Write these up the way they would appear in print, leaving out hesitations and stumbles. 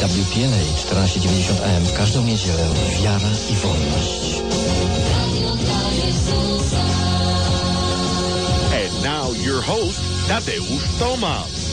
EWTN 1490 AM w każdą niedzielę. Wiara i wolność. And now your host, Tadeusz Tomasz.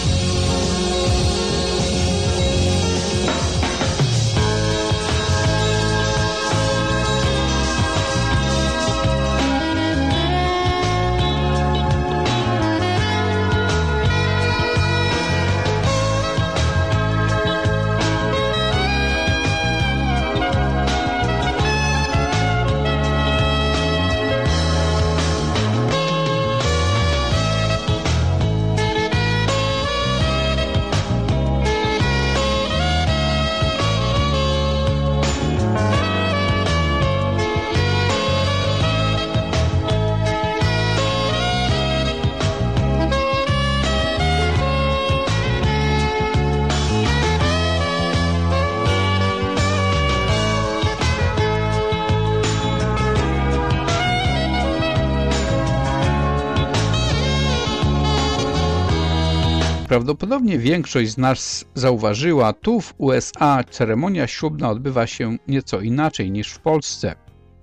Prawdopodobnie większość z nas zauważyła, tu w USA ceremonia ślubna odbywa się nieco inaczej niż w Polsce.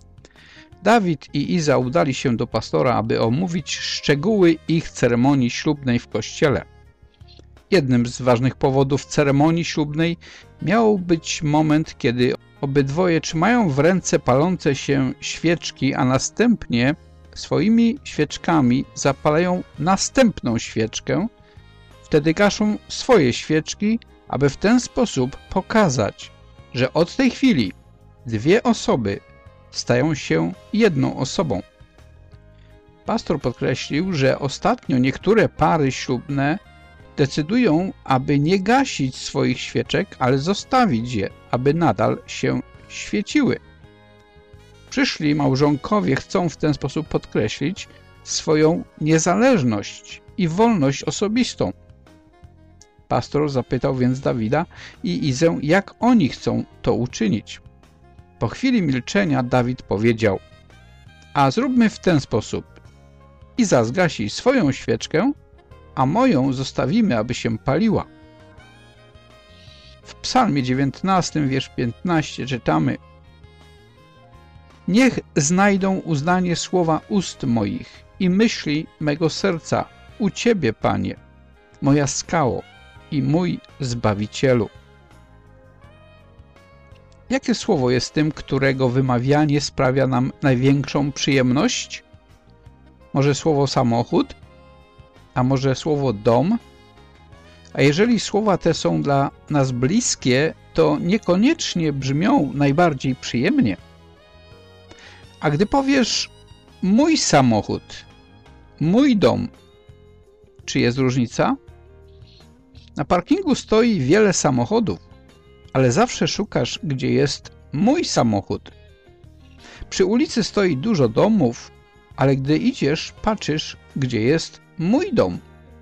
Dawid i Iza udali się do pastora, aby omówić szczegóły ich ceremonii ślubnej w kościele. Jednym z ważnych powodów ceremonii ślubnej miał być moment, kiedy obydwoje trzymają w ręce palące się świeczki, a następnie swoimi świeczkami zapalają następną świeczkę. Wtedy gaszą swoje świeczki, aby w ten sposób pokazać, że od tej chwili dwie osoby stają się jedną osobą. Pastor podkreślił, że ostatnio niektóre pary ślubne decydują, aby nie gasić swoich świeczek, ale zostawić je, aby nadal się świeciły. Przyszli małżonkowie chcą w ten sposób podkreślić swoją niezależność i wolność osobistą. Pastor zapytał więc Dawida i Izę, jak oni chcą to uczynić. Po chwili milczenia Dawid powiedział: a zróbmy w ten sposób. Iza zgasi swoją świeczkę, a moją zostawimy, aby się paliła. W Psalmie 19, wiersz 15 czytamy: niech znajdą uznanie słowa ust moich i myśli mego serca u Ciebie, Panie, moja skało i mój Zbawicielu. Jakie słowo jest tym, którego wymawianie sprawia nam największą przyjemność? Może słowo samochód? A może słowo dom? A jeżeli słowa te są dla nas bliskie, to niekoniecznie brzmią najbardziej przyjemnie. A gdy powiesz mój samochód, mój dom, czy jest różnica? Na parkingu stoi wiele samochodów, ale zawsze szukasz, gdzie jest mój samochód. Przy ulicy stoi dużo domów, ale gdy idziesz, patrzysz, gdzie jest mój dom.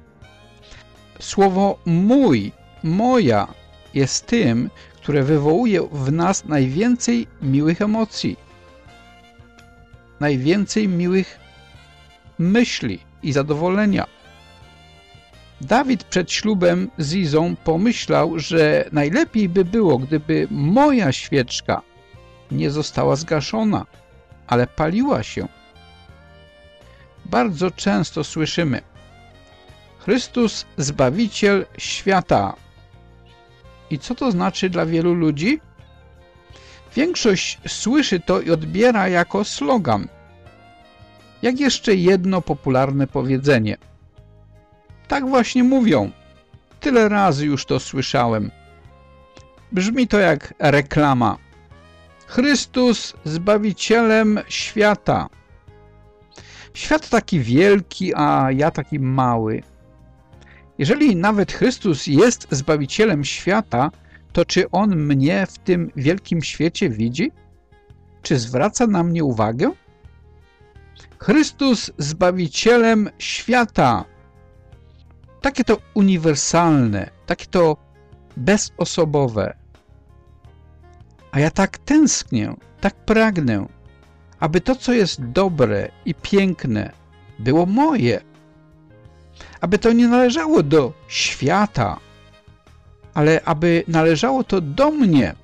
Słowo mój, moja jest tym, które wywołuje w nas najwięcej miłych emocji, najwięcej miłych myśli i zadowolenia. Dawid przed ślubem z Izą pomyślał, że najlepiej by było, gdyby moja świeczka nie została zgaszona, ale paliła się. Bardzo często słyszymy: Chrystus Zbawiciel świata. I co to znaczy dla wielu ludzi? Większość słyszy to i odbiera jako slogan. Jak jeszcze jedno popularne powiedzenie. Tak właśnie mówią. Tyle razy już to słyszałem. Brzmi to jak reklama. Chrystus Zbawicielem świata. Świat taki wielki, a ja taki mały. Jeżeli nawet Chrystus jest Zbawicielem świata, to czy On mnie w tym wielkim świecie widzi? Czy zwraca na mnie uwagę? Chrystus Zbawicielem świata. Takie to uniwersalne, takie to bezosobowe. A ja tak tęsknię, tak pragnę, aby to, co jest dobre i piękne, było moje. Aby to nie należało do świata, ale aby należało to do mnie.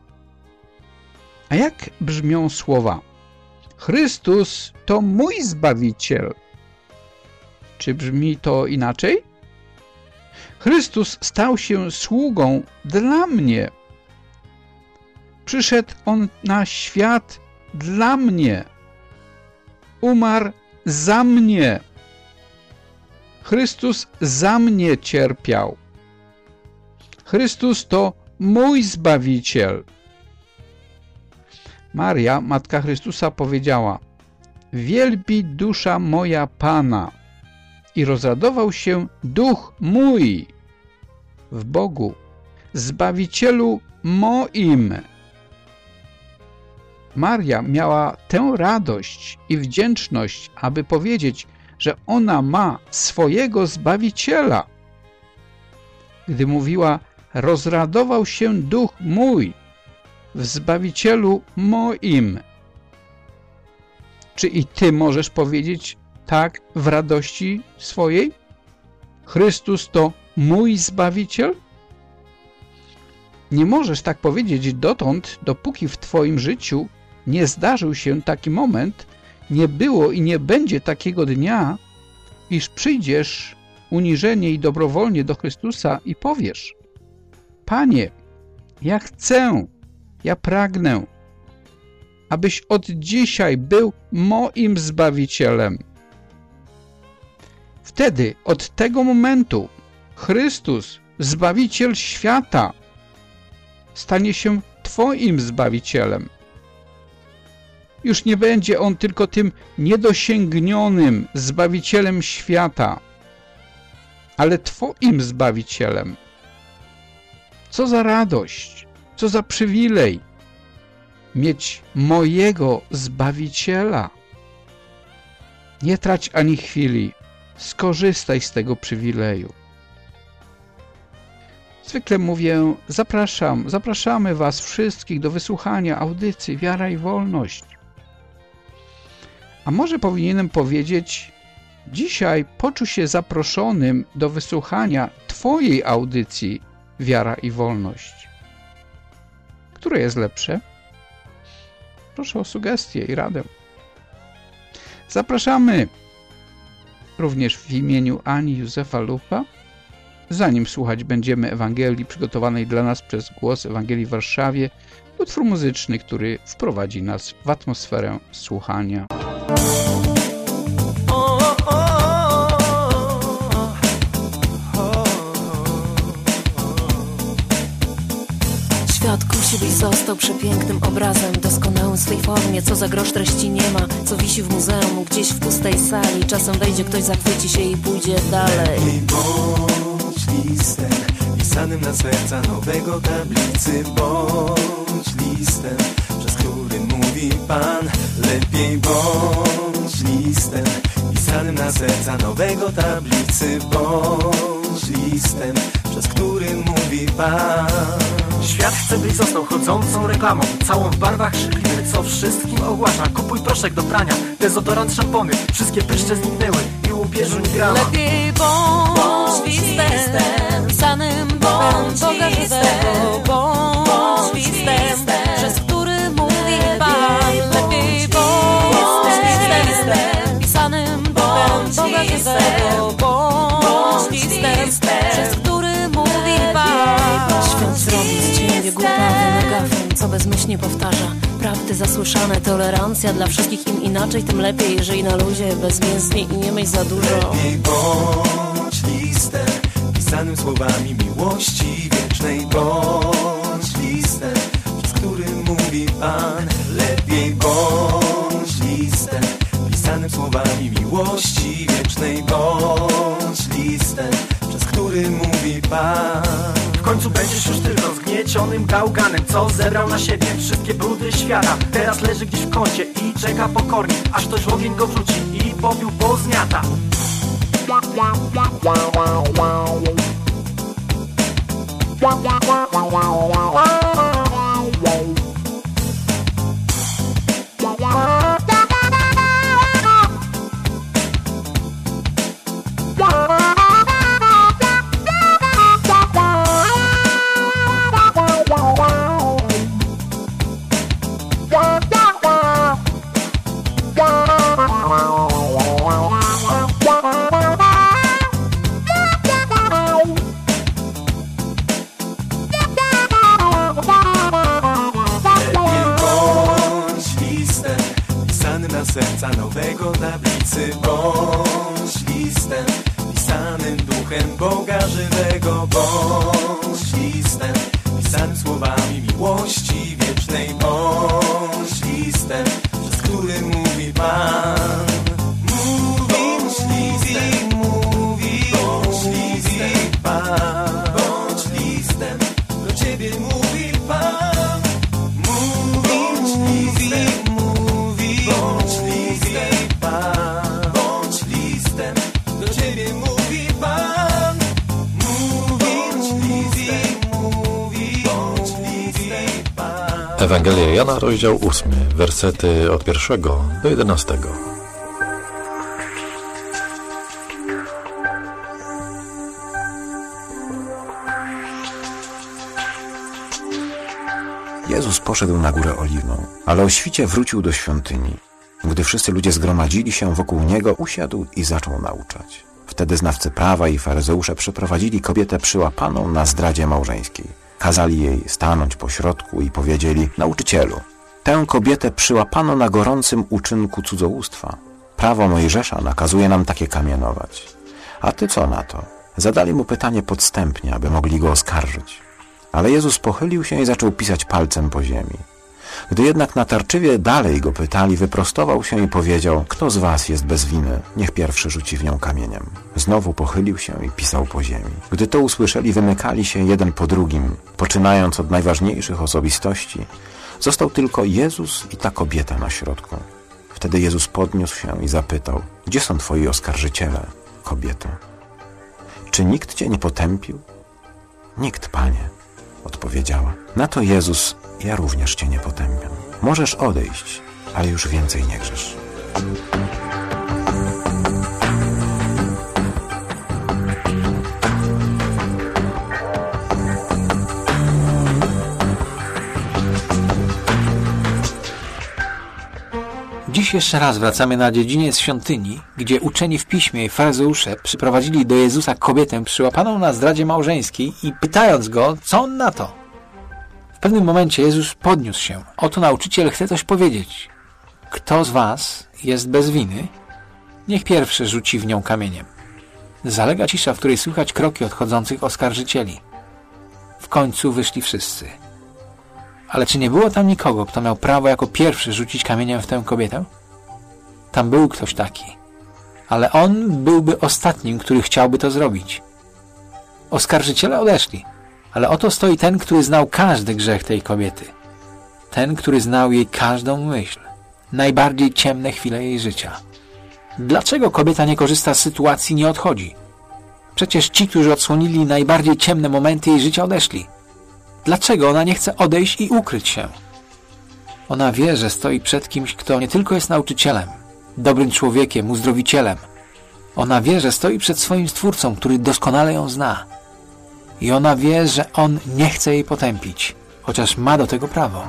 A jak brzmią słowa? Chrystus to mój Zbawiciel. Czy brzmi to inaczej? Chrystus stał się sługą dla mnie. Przyszedł On na świat dla mnie. Umarł za mnie. Chrystus za mnie cierpiał. Chrystus to mój Zbawiciel. Maria, Matka Chrystusa, powiedziała: wielbi dusza moja Pana i rozradował się duch mój w Bogu, Zbawicielu moim. Maria miała tę radość i wdzięczność, aby powiedzieć, że ona ma swojego Zbawiciela. Gdy mówiła: rozradował się duch mój w Zbawicielu moim. Czy i ty możesz powiedzieć tak w radości swojej? Chrystus to mój Zbawiciel? Nie możesz tak powiedzieć dotąd, dopóki w twoim życiu nie zdarzył się taki moment, nie było i nie będzie takiego dnia, iż przyjdziesz uniżenie i dobrowolnie do Chrystusa i powiesz: Panie, ja chcę, ja pragnę, abyś od dzisiaj był moim Zbawicielem. Wtedy, od tego momentu, Chrystus, Zbawiciel świata, stanie się twoim Zbawicielem. Już nie będzie On tylko tym niedosięgnionym Zbawicielem świata, ale twoim Zbawicielem. Co za radość, co za przywilej mieć mojego Zbawiciela. Nie trać ani chwili, skorzystaj z tego przywileju. Zwykle mówię: zapraszamy was wszystkich do wysłuchania audycji Wiara i Wolność. A może powinienem powiedzieć: dzisiaj poczuł się zaproszonym do wysłuchania twojej audycji Wiara i Wolność. Które jest lepsze? Proszę o sugestie i radę. Zapraszamy również w imieniu Ani Józefa Lupa. Zanim słuchać będziemy Ewangelii przygotowanej dla nas przez Głos Ewangelii w Warszawie, utwór muzyczny, który wprowadzi nas w atmosferę słuchania. Świat kusi, byś został przepięknym obrazem, doskonałym w swej formie, co za grosz treści nie ma, co wisi w muzeum, gdzieś w pustej sali. Czasem wejdzie ktoś, zachwyci się i pójdzie dalej. Bądź listem pisanym na serca nowego tablicy. Bądź listem, przez który mówi Pan. Lepiej bądź listem pisanym na serca nowego tablicy. Bądź listem, przez który mówi Pan. Świat chce, byś został chodzącą reklamą, całą w barwach krzykliwych, co wszystkim ogłasza. Kupuj proszek do prania, dezodorant, szampony, wszystkie pryszcze zniknęły i łupieżu nie grała. Lepiej bądź listem pisanym bądź Boga żywego. Bądź listem, przez który mówi Pan. Lepiej bądź listem pisanym bądź Boga żywego. Bądź listem, przez który mówi Pan. Świat zrobił z ciebie głupawy megafon, co bezmyślnie powtarza prawdy zasłyszane. Tolerancja dla wszystkich, im inaczej, tym lepiej. Żyj na luzie, bezmięsnie i nie myśl za dużo. Lepiej bądź listem pisanym słowami miłości wiecznej. Bądź listem, przez który mówi Pan. Lepiej bądź listem pisanym słowami miłości wiecznej. Bądź listem, przez który mówi Pan. W końcu będziesz już tylko zgniecionym gałganem, co zebrał na siebie wszystkie brudy świata. Teraz leży gdzieś w kącie i czeka pokornie, aż ktoś w ogień go wrzuci i popiół pozmiata. serca nowego tablicy. Bądź listem pisanym duchem Boga żywego. Bądź listem pisanym słowami miłości wiecznej. Bądź listem, przez który mówi Pan. Bądź listem, bądź listem, Pan. Bądź listem, do Ciebie mówi Pan. Bądź listem, bądź listem, Pan. Bądź listem, do Ciebie mówi Pan. Bądź listem, bądź listem, Pan. Ewangelia Jana, rozdział 8, wersety od 1 do 11. Jezus poszedł na Górę Oliwną, ale o świcie wrócił do świątyni. Gdy wszyscy ludzie zgromadzili się wokół Niego, usiadł i zaczął nauczać. Wtedy znawcy prawa i faryzeusze przyprowadzili kobietę przyłapaną na zdradzie małżeńskiej. Kazali jej stanąć pośrodku i powiedzieli: Nauczycielu, tę kobietę przyłapano na gorącym uczynku cudzołóstwa. Prawo Mojżesza nakazuje nam takie kamienować. A ty co na to? Zadali mu pytanie podstępnie, aby mogli go oskarżyć. Ale Jezus pochylił się i zaczął pisać palcem po ziemi. Gdy jednak natarczywie dalej go pytali, wyprostował się i powiedział: Kto z was jest bez winy? Niech pierwszy rzuci w nią kamieniem. Znowu pochylił się i pisał po ziemi. Gdy to usłyszeli, wymykali się jeden po drugim, poczynając od najważniejszych osobistości. Został tylko Jezus i ta kobieta na środku. Wtedy Jezus podniósł się i zapytał: Gdzie są twoi oskarżyciele, kobieto? Czy nikt cię nie potępił? Nikt, Panie, odpowiedziała. Na to Jezus: Ja również cię nie potępiam. Możesz odejść, ale już więcej nie grzesz. Dziś jeszcze raz wracamy na dziedziniec świątyni, gdzie uczeni w piśmie i faryzeusze przyprowadzili do Jezusa kobietę przyłapaną na zdradzie małżeńskiej i pytając go, co on na to. W pewnym momencie Jezus podniósł się. Oto nauczyciel chce coś powiedzieć. Kto z was jest bez winy? Niech pierwszy rzuci w nią kamieniem. Zalega cisza, w której słychać kroki odchodzących oskarżycieli. W końcu wyszli wszyscy. Ale czy nie było tam nikogo, kto miał prawo jako pierwszy rzucić kamieniem w tę kobietę? Tam był ktoś taki. Ale on byłby ostatnim, który chciałby to zrobić. Oskarżyciele odeszli. Ale oto stoi ten, który znał każdy grzech tej kobiety. Ten, który znał jej każdą myśl. Najbardziej ciemne chwile jej życia. Dlaczego kobieta nie korzysta z sytuacji, nie odchodzi? Przecież ci, którzy odsłonili najbardziej ciemne momenty jej życia, odeszli. Dlaczego ona nie chce odejść i ukryć się? Ona wie, że stoi przed kimś, kto nie tylko jest nauczycielem, dobrym człowiekiem, uzdrowicielem. Ona wie, że stoi przed swoim Stwórcą, który doskonale ją zna. I ona wie, że On nie chce jej potępić, chociaż ma do tego prawo.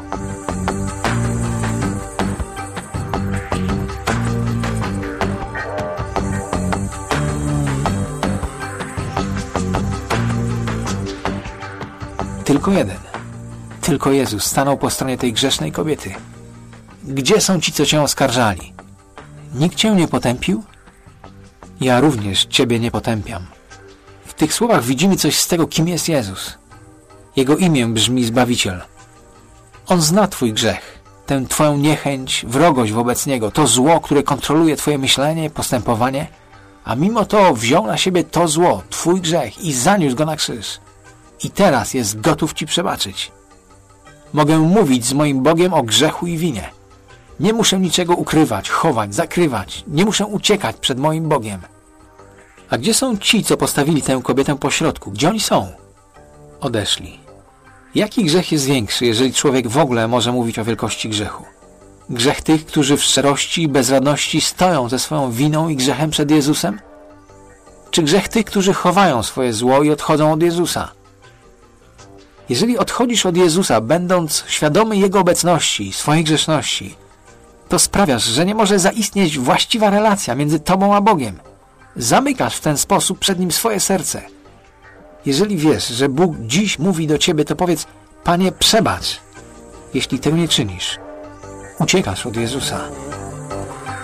Tylko jeden. Tylko Jezus stanął po stronie tej grzesznej kobiety. Gdzie są ci, co cię oskarżali? Nikt cię nie potępił? Ja również ciebie nie potępiam. W tych słowach widzimy coś z tego, kim jest Jezus. Jego imię brzmi Zbawiciel. On zna twój grzech, tę twoją niechęć, wrogość wobec Niego, to zło, które kontroluje twoje myślenie, postępowanie, a mimo to wziął na siebie to zło, twój grzech i zaniósł go na krzyż. I teraz jest gotów ci przebaczyć. Mogę mówić z moim Bogiem o grzechu i winie. Nie muszę niczego ukrywać, chować, zakrywać. Nie muszę uciekać przed moim Bogiem. A gdzie są ci, co postawili tę kobietę po środku? Gdzie oni są? Odeszli. Jaki grzech jest większy, jeżeli człowiek w ogóle może mówić o wielkości grzechu? Grzech tych, którzy w szczerości i bezradności stoją ze swoją winą i grzechem przed Jezusem? Czy grzech tych, którzy chowają swoje zło i odchodzą od Jezusa? Jeżeli odchodzisz od Jezusa, będąc świadomy Jego obecności, swojej grzeszności, to sprawiasz, że nie może zaistnieć właściwa relacja między tobą a Bogiem. Zamykasz w ten sposób przed Nim swoje serce. Jeżeli wiesz, że Bóg dziś mówi do ciebie, to powiedz: Panie, przebacz. Jeśli tego nie czynisz, uciekasz od Jezusa.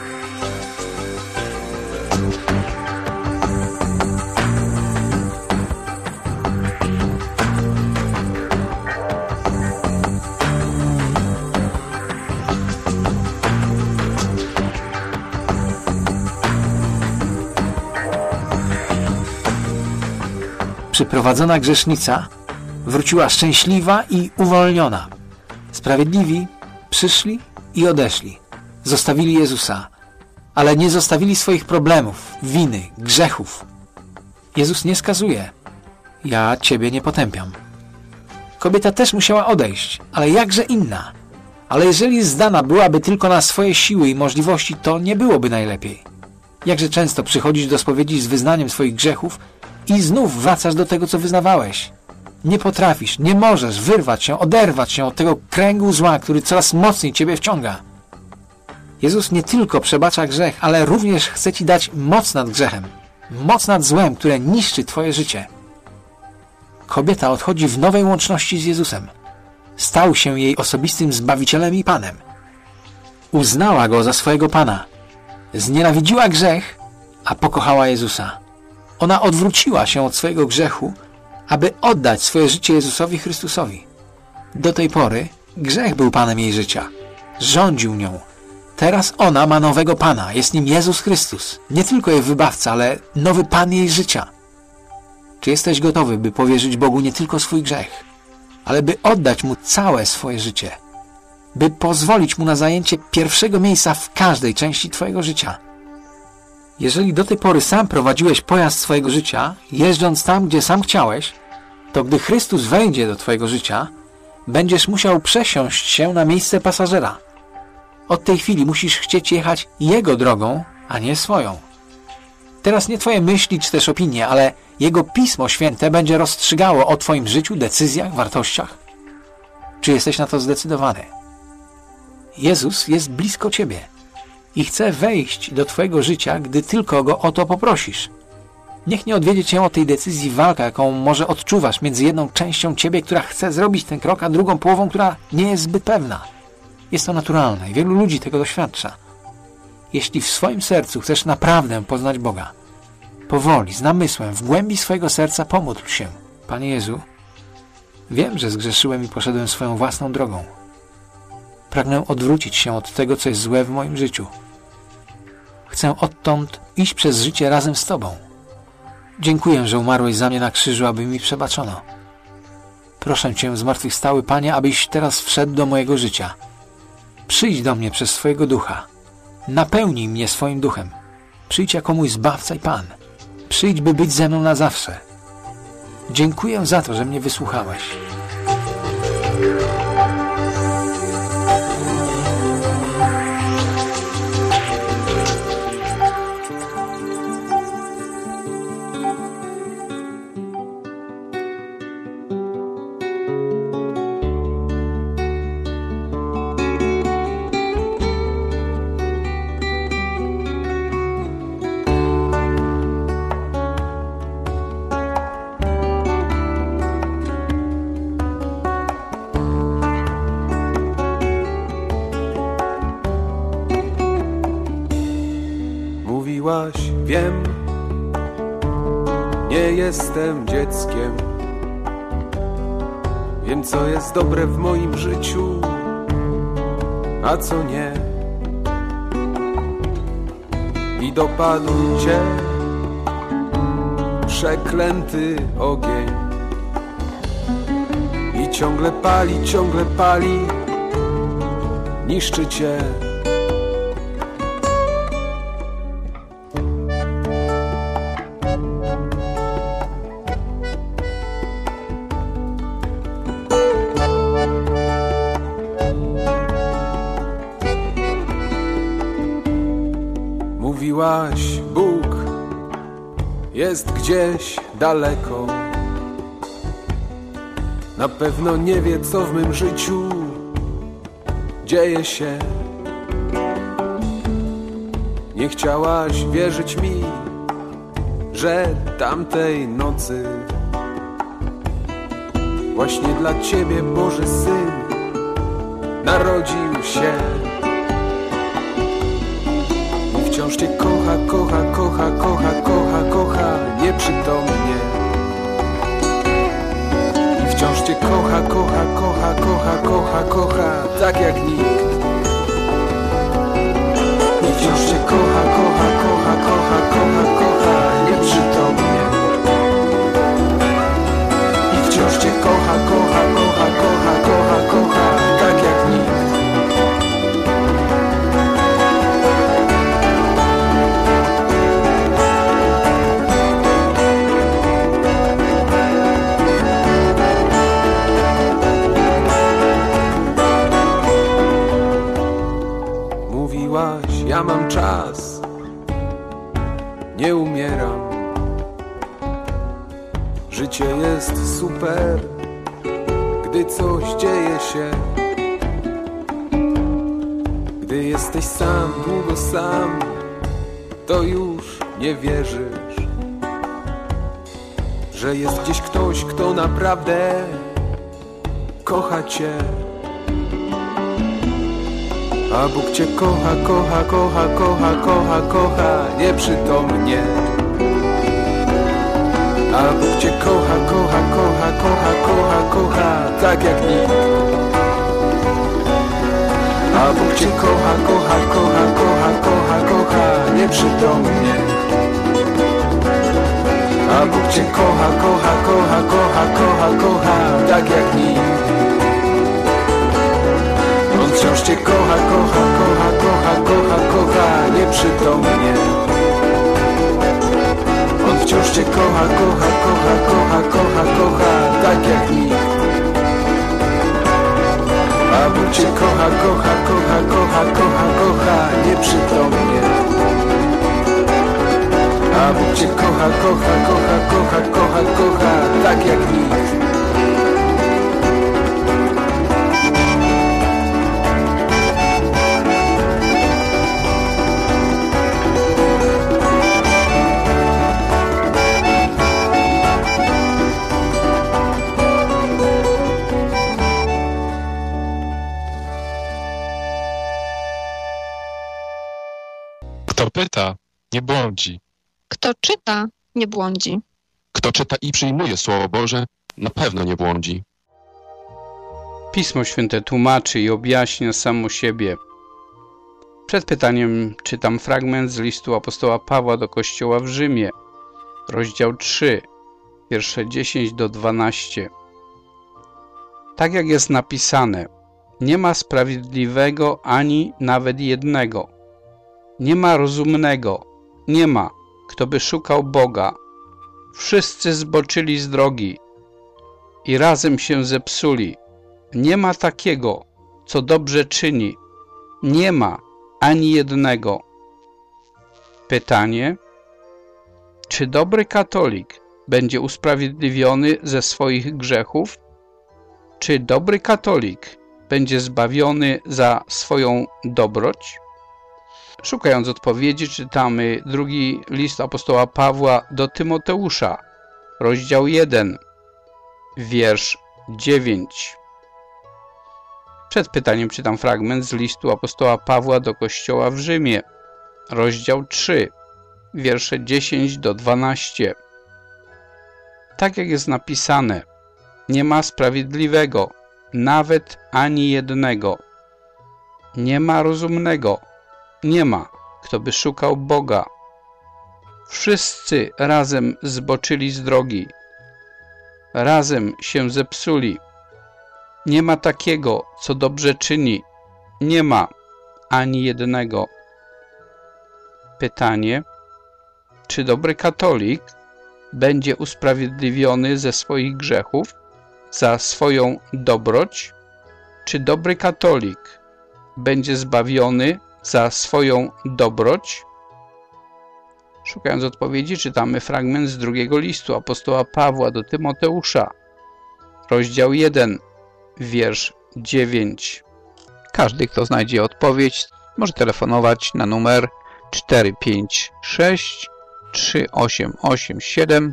przyprowadzona grzesznica wróciła szczęśliwa i uwolniona. Sprawiedliwi przyszli i odeszli. Zostawili Jezusa, ale nie zostawili swoich problemów, winy, grzechów. Jezus nie skazuje. Ja ciebie nie potępiam. Kobieta też musiała odejść, ale jakże inna. Ale jeżeli zdana byłaby tylko na swoje siły i możliwości, to nie byłoby najlepiej. Jakże często przychodzisz do spowiedzi z wyznaniem swoich grzechów i znów wracasz do tego, co wyznawałeś. Nie potrafisz, nie możesz wyrwać się, oderwać się od tego kręgu zła, który coraz mocniej ciebie wciąga. Jezus nie tylko przebacza grzech, ale również chce ci dać moc nad grzechem, moc nad złem, które niszczy twoje życie. Kobieta odchodzi w nowej łączności z Jezusem. Stał się jej osobistym Zbawicielem i Panem. Uznała Go za swojego Pana. Znienawidziła grzech, a pokochała Jezusa. Ona odwróciła się od swojego grzechu, aby oddać swoje życie Jezusowi Chrystusowi. Do tej pory grzech był Panem jej życia. Rządził nią. Teraz ona ma nowego Pana. Jest nim Jezus Chrystus. Nie tylko jej wybawca, ale nowy Pan jej życia. Czy jesteś gotowy, by powierzyć Bogu nie tylko swój grzech, ale by oddać Mu całe swoje życie? By pozwolić Mu na zajęcie pierwszego miejsca w każdej części twojego życia? Jeżeli do tej pory sam prowadziłeś pojazd swojego życia, jeżdżąc tam, gdzie sam chciałeś, to gdy Chrystus wejdzie do twojego życia, będziesz musiał przesiąść się na miejsce pasażera. Od tej chwili musisz chcieć jechać Jego drogą, a nie swoją. Teraz nie twoje myśli czy też opinie, ale Jego Pismo Święte będzie rozstrzygało o twoim życiu, decyzjach, wartościach. Czy jesteś na to zdecydowany? Jezus jest blisko ciebie i chce wejść do twojego życia, gdy tylko Go o to poprosisz. Niech nie odwiedzie cię o tej decyzji walka, jaką może odczuwasz między jedną częścią ciebie, która chce zrobić ten krok, a drugą połową, która nie jest zbyt pewna. Jest to naturalne i wielu ludzi tego doświadcza. Jeśli w swoim sercu chcesz naprawdę poznać Boga, powoli, z namysłem, w głębi swojego serca pomódl się. Panie Jezu, wiem, że zgrzeszyłem i poszedłem swoją własną drogą. Pragnę odwrócić się od tego, co jest złe w moim życiu. Chcę odtąd iść przez życie razem z Tobą. Dziękuję, że umarłeś za mnie na krzyżu, aby mi przebaczono. Proszę Cię, zmartwychwstały Panie, abyś teraz wszedł do mojego życia. Przyjdź do mnie przez swojego Ducha. Napełnij mnie swoim Duchem. Przyjdź jako mój Zbawca i Pan. Przyjdź, by być ze mną na zawsze. Dziękuję za to, że mnie wysłuchałeś. Wiem, nie jestem dzieckiem. Wiem, co jest dobre w moim życiu, a co nie. I dopadł Cię przeklęty ogień. I ciągle pali, niszczy Cię. Mówiłaś, Bóg jest gdzieś daleko. Na pewno nie wie, co w mym życiu dzieje się. Nie chciałaś wierzyć mi, że tamtej nocy właśnie dla Ciebie Boży Syn narodził się. Wciąż Cię kocha nieprzytomnie. I wciąż Cię kocha, tak jak nikt. I wciąż Cię kocha nieprzytomnie. ja mam czas, nie umieram. Życie jest super, gdy coś dzieje się. Gdy jesteś sam, długo sam, to już nie wierzysz, że jest gdzieś ktoś, kto naprawdę kocha cię. A Bóg cię kocha, kocha, kocha, kocha, kocha, kocha nieprzytomnie. A Bóg cię kocha, kocha, kocha, kocha, kocha, kocha tak jak nikt. A Bóg cię kocha, kocha, kocha, kocha, kocha, kocha nieprzytomnie. A Bóg cię kocha, kocha, kocha, kocha, kocha, kocha tak jak nikt. On wciąż cię kocha, kocha, kocha, kocha, kocha, kocha nieprzytomnie. On wciąż cię kocha, kocha, kocha, kocha, kocha, kocha tak jak nikt. A Bóg cię kocha, kocha, kocha, kocha, kocha, kocha nieprzytomnie. A Bóg cię kocha, kocha, kocha, kocha, kocha, kocha tak jak nikt. Kto pyta, nie błądzi. Kto czyta, nie błądzi. Kto czyta i przyjmuje Słowo Boże, na pewno nie błądzi. Pismo Święte tłumaczy i objaśnia samo siebie. Przed pytaniem czytam fragment z listu apostoła Pawła do Kościoła w Rzymie, rozdział 3, wiersze 10 do 12. Tak jak jest napisane, nie ma sprawiedliwego ani nawet jednego. Nie ma rozumnego, nie ma, kto by szukał Boga. Wszyscy zboczyli z drogi i razem się zepsuli. Nie ma takiego, co dobrze czyni. Nie ma ani jednego. Pytanie: czy dobry katolik będzie usprawiedliwiony ze swoich grzechów? Czy dobry katolik będzie zbawiony za swoją dobroć? Szukając odpowiedzi, czytamy drugi list apostoła Pawła do Tymoteusza, rozdział 1, wiersz 9. Przed pytaniem czytam fragment z listu apostoła Pawła do Kościoła w Rzymie, rozdział 3, wiersze 10 do 12. Tak jak jest napisane, nie ma sprawiedliwego, nawet ani jednego. Nie ma rozumnego, nie ma, kto by szukał Boga. Wszyscy razem zboczyli z drogi. Razem się zepsuli. Nie ma takiego, co dobrze czyni. Nie ma ani jednego. Pytanie: czy dobry katolik będzie usprawiedliwiony ze swoich grzechów za swoją dobroć? Czy dobry katolik będzie zbawiony za swoją dobroć? Szukając odpowiedzi, czytamy fragment z drugiego listu apostoła Pawła do Tymoteusza, rozdział 1, wiersz 9. Każdy, kto znajdzie odpowiedź, może telefonować na numer 456 3887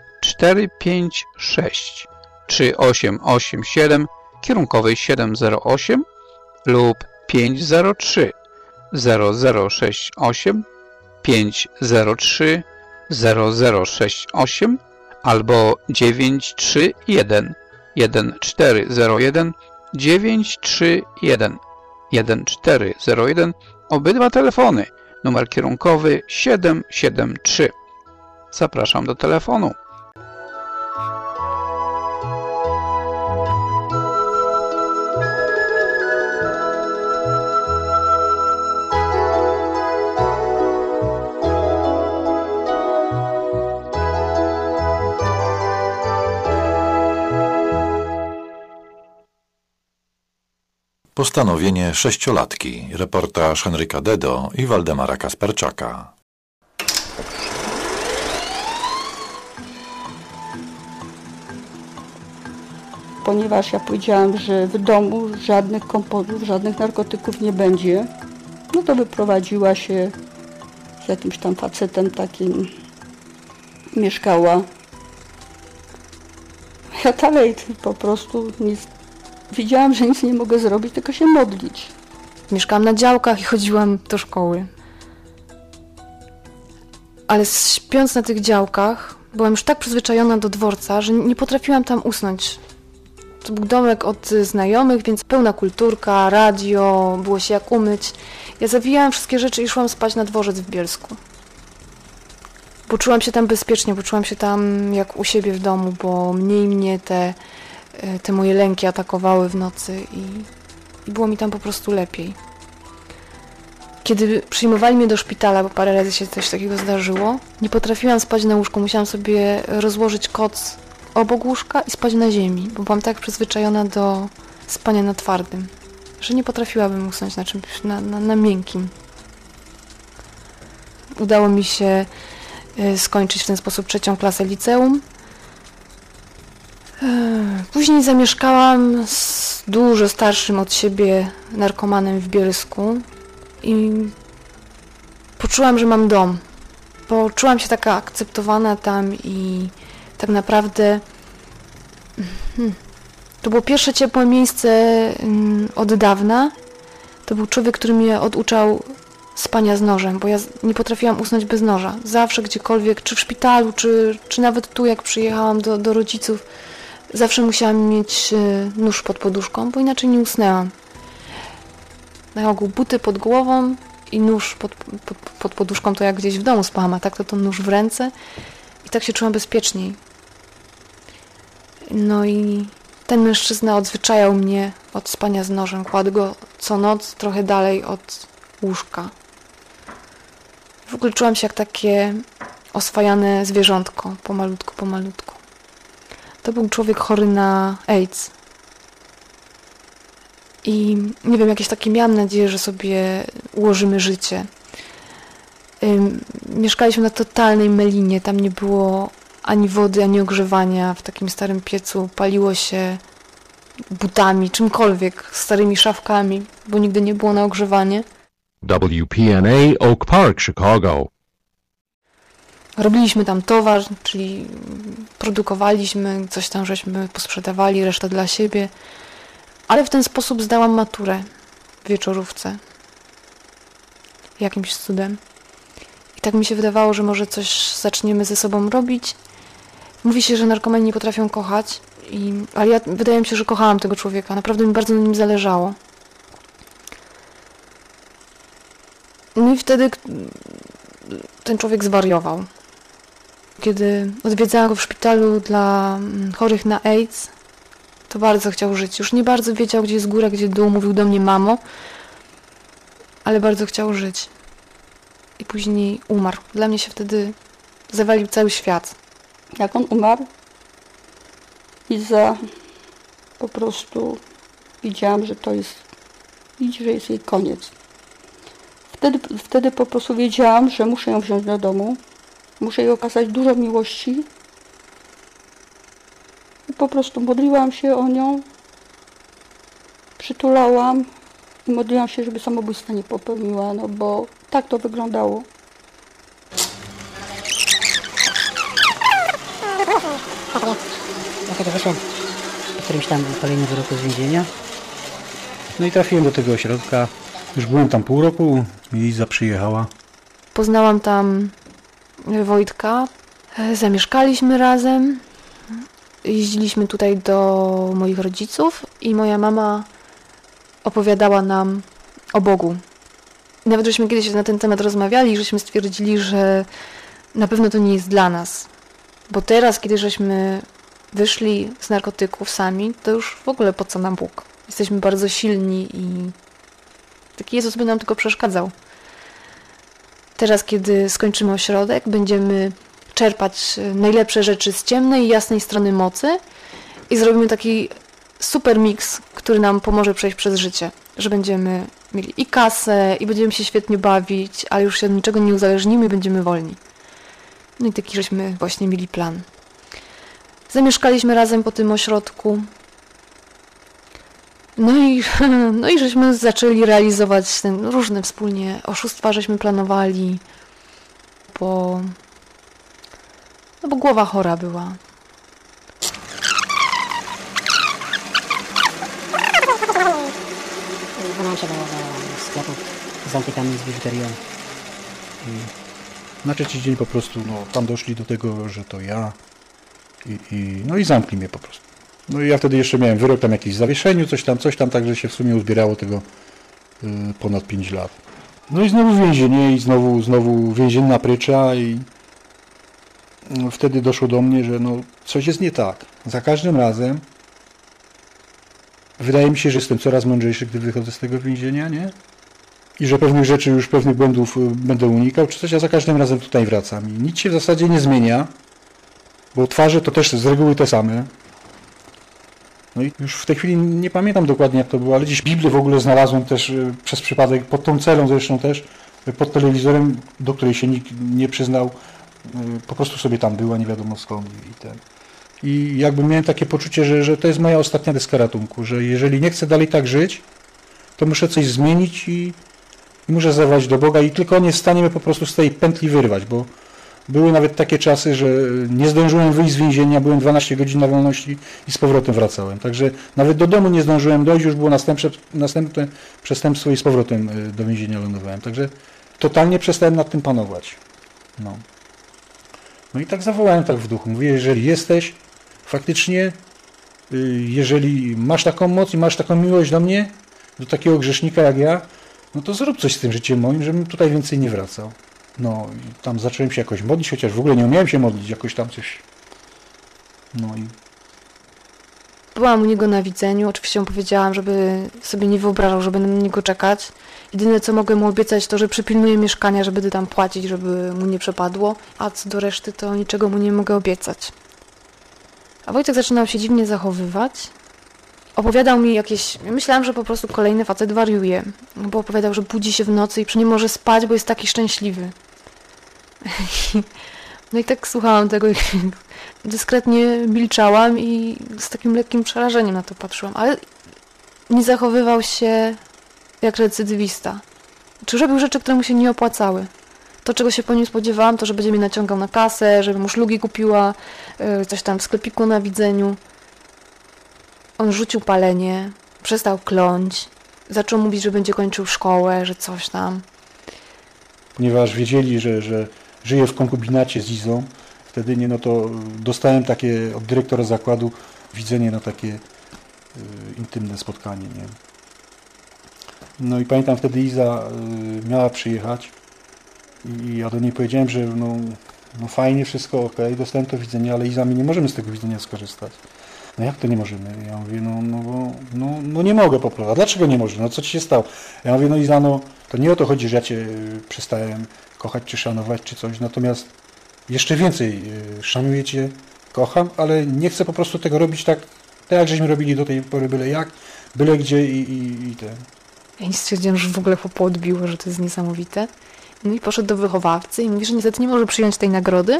456 3887 kierunkowej 708 lub 503 0068 503 0068 albo 931 1401 931 1401. Obydwa telefony. Numer kierunkowy 773. Zapraszam do telefonu. Postanowienie 6-latki. Reportaż Henryka Dedo i Waldemara Kasperczaka. Ponieważ ja powiedziałam, że w domu żadnych komponów, żadnych narkotyków nie będzie, no to wyprowadziła się z jakimś tam facetem takim, mieszkała. Ja dalej po prostu widziałam, że nic nie mogę zrobić, tylko się modlić. Mieszkałam na działkach i chodziłam do szkoły. Ale śpiąc na tych działkach, byłam już tak przyzwyczajona do dworca, że nie potrafiłam tam usnąć. To był domek od znajomych, więc pełna kulturka, radio, było się jak umyć. Ja zawijałam wszystkie rzeczy i szłam spać na dworzec w Bielsku. Poczułam się tam bezpiecznie, poczułam się tam jak u siebie w domu, bo mnie te moje lęki atakowały w nocy i było mi tam po prostu lepiej. Kiedy przyjmowali mnie do szpitala, bo parę razy się coś takiego zdarzyło, nie potrafiłam spać na łóżku, musiałam sobie rozłożyć koc obok łóżka i spać na ziemi, bo byłam tak przyzwyczajona do spania na twardym, że nie potrafiłabym usnąć na czymś, na miękkim. Udało mi się skończyć w ten sposób 3. klasę liceum. Później zamieszkałam z dużo starszym od siebie narkomanem w Bielsku i poczułam, że mam dom. Poczułam się taka akceptowana tam i tak naprawdę to było pierwsze ciepłe miejsce od dawna. To był człowiek, który mnie oduczał spania z nożem, bo ja nie potrafiłam usnąć bez noża. Zawsze gdziekolwiek, czy w szpitalu, czy nawet tu, jak przyjechałam do rodziców, zawsze musiałam mieć nóż pod poduszką, bo inaczej nie usnęłam. Na ogół buty pod głową i nóż pod poduszką, to jak gdzieś w domu spałam, a tak to nóż w ręce i tak się czułam bezpieczniej. No i ten mężczyzna odzwyczajał mnie od spania z nożem, kładł go co noc trochę dalej od łóżka. W ogóle czułam się jak takie oswajane zwierzątko, pomalutku. To był człowiek chory na AIDS. I nie wiem, jakieś takie miałam nadzieję, że sobie ułożymy życie. Mieszkaliśmy na totalnej melinie, tam nie było ani wody, ani ogrzewania. W takim starym piecu paliło się butami, czymkolwiek, starymi szafkami, bo nigdy nie było na ogrzewanie. WPNA Oak Park, Chicago. Robiliśmy tam towar, czyli produkowaliśmy, coś tam żeśmy posprzedawali, resztę dla siebie. Ale w ten sposób zdałam maturę w wieczorówce. Jakimś cudem. I tak mi się wydawało, że może coś zaczniemy ze sobą robić. Mówi się, że narkomani nie potrafią kochać, ale wydaje mi się, że kochałam tego człowieka. Naprawdę mi bardzo na nim zależało. No i wtedy ten człowiek zwariował. Kiedy odwiedzałam go w szpitalu dla chorych na AIDS, to bardzo chciał żyć. Już nie bardzo wiedział, gdzie jest góra, gdzie dół. Mówił do mnie mamo, ale bardzo chciał żyć. I później umarł. Dla mnie się wtedy zawalił cały świat. Jak on umarł, po prostu widziałam, że jest jej koniec. Wtedy po prostu wiedziałam, że muszę ją wziąć do domu, muszę jej okazać dużo miłości. I po prostu modliłam się o nią, przytulałam i modliłam się, żeby samobójstwa nie popełniła, no bo tak to wyglądało. Ja kiedy wyszłam po którymś tam kolejnym wyroku z więzienia, no i trafiłem do tego ośrodka. Już byłem tam pół roku i Iza przyjechała. Poznałam tam Wojtka, zamieszkaliśmy razem, jeździliśmy tutaj do moich rodziców i moja mama opowiadała nam o Bogu. Nawet żeśmy kiedyś na ten temat rozmawiali i żeśmy stwierdzili, że na pewno to nie jest dla nas. Bo teraz, kiedy żeśmy wyszli z narkotyków sami, to już w ogóle po co nam Bóg? Jesteśmy bardzo silni i taki Jezus by nam tylko przeszkadzał. Teraz, kiedy skończymy ośrodek, będziemy czerpać najlepsze rzeczy z ciemnej i jasnej strony mocy i zrobimy taki super miks, który nam pomoże przejść przez życie. że będziemy mieli i kasę, i będziemy się świetnie bawić, ale już się od niczego nie uzależnimy i będziemy wolni. No i taki żeśmy właśnie mieli plan. Zamieszkaliśmy razem po tym ośrodku. No i żeśmy zaczęli realizować różne wspólnie oszustwa, żeśmy planowali, bo głowa chora była. Wybrałem się do sklepu z antykami, z biżuterią. Na trzeci dzień po prostu, tam doszli do tego, że to ja i zamknij mnie po prostu. No i ja wtedy jeszcze miałem wyrok tam jakiś w zawieszeniu, coś tam, także się w sumie uzbierało tego ponad 5 lat. No i znowu więzienie i znowu więzienna prycza i wtedy doszło do mnie, że coś jest nie tak. Za każdym razem wydaje mi się, że jestem coraz mądrzejszy, gdy wychodzę z tego więzienia, nie? I że pewnych rzeczy, już pewnych błędów będę unikał, czy coś, a za każdym razem tutaj wracam. I nic się w zasadzie nie zmienia, bo twarze to też z reguły te same. No i już w tej chwili nie pamiętam dokładnie, jak to było, ale gdzieś Biblię w ogóle znalazłem też przez przypadek, pod tą celą zresztą też, pod telewizorem, do której się nikt nie przyznał. Po prostu sobie tam była, nie wiadomo skąd I jakby miałem takie poczucie, że to jest moja ostatnia deska ratunku, że jeżeli nie chcę dalej tak żyć, to muszę coś zmienić i muszę zawołać do Boga i tylko On jest w stanie mnie po prostu z tej pętli wyrwać, bo były nawet takie czasy, że nie zdążyłem wyjść z więzienia, byłem 12 godzin na wolności i z powrotem wracałem. Także nawet do domu nie zdążyłem dojść, już było następne przestępstwo i z powrotem do więzienia lądowałem. Także totalnie przestałem nad tym panować. No i tak zawołałem tak w duchu. Mówię, jeżeli jesteś faktycznie, jeżeli masz taką moc i masz taką miłość do mnie, do takiego grzesznika jak ja, no to zrób coś z tym życiem moim, żebym tutaj więcej nie wracał. No i tam zacząłem się jakoś modlić, chociaż w ogóle nie umiałem się modlić, jakoś tam coś. Byłam u niego na widzeniu, oczywiście mu powiedziałam, żeby sobie nie wyobrażał, żeby na niego czekać. Jedyne co mogę mu obiecać to, że przypilnuję mieszkania, że będę tam płacić, żeby mu nie przepadło, a co do reszty to niczego mu nie mogę obiecać. A Wojtek zaczynał się dziwnie zachowywać. Opowiadał mi jakieś... Myślałam, że po prostu kolejny facet wariuje, bo opowiadał, że budzi się w nocy i nie może spać, bo jest taki szczęśliwy. No i tak słuchałam tego i dyskretnie milczałam i z takim lekkim przerażeniem na to patrzyłam, ale nie zachowywał się jak recydywista. Czy robił rzeczy, które mu się nie opłacały. To, czego się po nim spodziewałam, to, że będzie mnie naciągał na kasę, żeby mu szlugi kupiła, coś tam w sklepiku na widzeniu. On rzucił palenie, przestał kląć, zaczął mówić, że będzie kończył szkołę, że coś tam. Ponieważ wiedzieli, że żyje w konkubinacie z Izą, wtedy to dostałem takie od dyrektora zakładu widzenie na takie intymne spotkanie. Nie? No i pamiętam wtedy Iza miała przyjechać i ja do niej powiedziałem, że fajnie, wszystko ok, dostałem to widzenie, ale Iza, my nie możemy z tego widzenia skorzystać. No jak to nie możemy? Ja mówię, bo nie mogę po prostu. A dlaczego nie może? Co ci się stało? Ja mówię, Iza, to nie o to chodzi, że ja cię przestałem kochać czy szanować czy coś, natomiast jeszcze więcej szanuję cię, kocham, ale nie chcę po prostu tego robić tak jak żeśmy robili do tej pory, byle jak, byle gdzie i ten. Ja nie stwierdziłam, że w ogóle chłopu odbiło, że to jest niesamowite. No i poszedł do wychowawcy i mówi, że niestety nie może przyjąć tej nagrody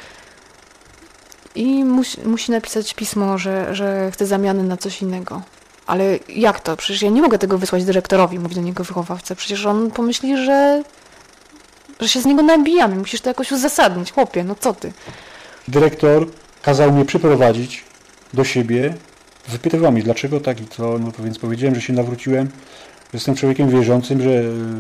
i musi napisać pismo, że chce zamiany na coś innego. Ale jak to? Przecież ja nie mogę tego wysłać dyrektorowi, mówi do niego wychowawca. Przecież on pomyśli, że się z niego nabijamy. Musisz to jakoś uzasadnić. Chłopie, co ty? Dyrektor kazał mnie przyprowadzić do siebie. Wypytywał mnie, dlaczego tak i co. To więc powiedziałem, że się nawróciłem. Że jestem człowiekiem wierzącym, że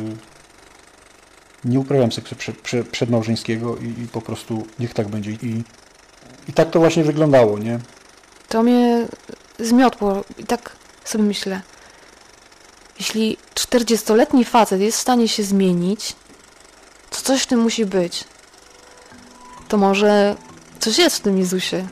nie uprawiam seksu przedmałżeńskiego i po prostu niech tak będzie. I tak to właśnie wyglądało, nie? To mnie zmiotło i tak sobie myślę, jeśli 40-letni facet jest w stanie się zmienić, to coś w tym musi być. To może coś jest w tym Jezusie.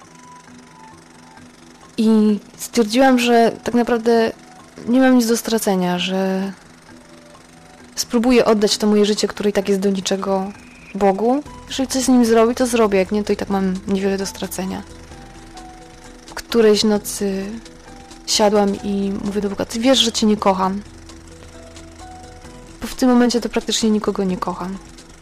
I stwierdziłam, że tak naprawdę nie mam nic do stracenia, że spróbuję oddać to moje życie, które i tak jest do niczego Bogu. Jeżeli coś z nim zrobi, to zrobię, jak nie, to i tak mam niewiele do stracenia. Którejś nocy siadłam i mówię do Boga, ty wiesz, że cię nie kocham. bo w tym momencie to praktycznie nikogo nie kocham.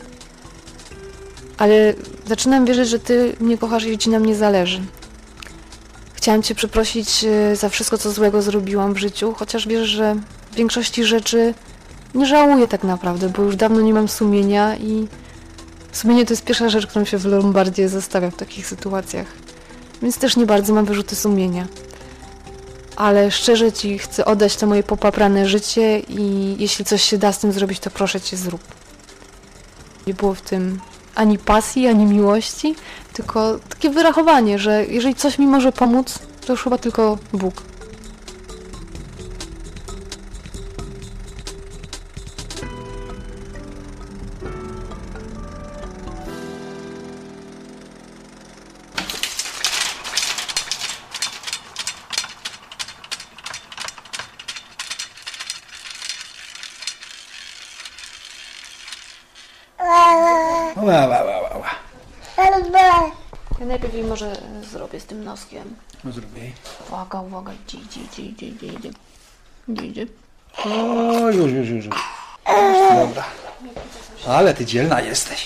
Ale zaczynam wierzyć, że ty mnie kochasz i ci na mnie zależy. Chciałam cię przeprosić za wszystko, co złego zrobiłam w życiu, chociaż wiesz, że w większości rzeczy nie żałuję tak naprawdę, bo już dawno nie mam sumienia i sumienie to jest pierwsza rzecz, którą się w Lombardzie zostawia w takich sytuacjach. Więc też nie bardzo mam wyrzuty sumienia. Ale szczerze ci chcę oddać to moje popaprane życie i jeśli coś się da z tym zrobić, to proszę cię zrób. Nie było w tym ani pasji, ani miłości, tylko takie wyrachowanie, że jeżeli coś mi może pomóc, to już chyba tylko Bóg. Ja najpierw jej może zrobię z tym noskiem. No zrób jej. Uwaga, idzie. O, już. Dobra. Ale ty dzielna jesteś.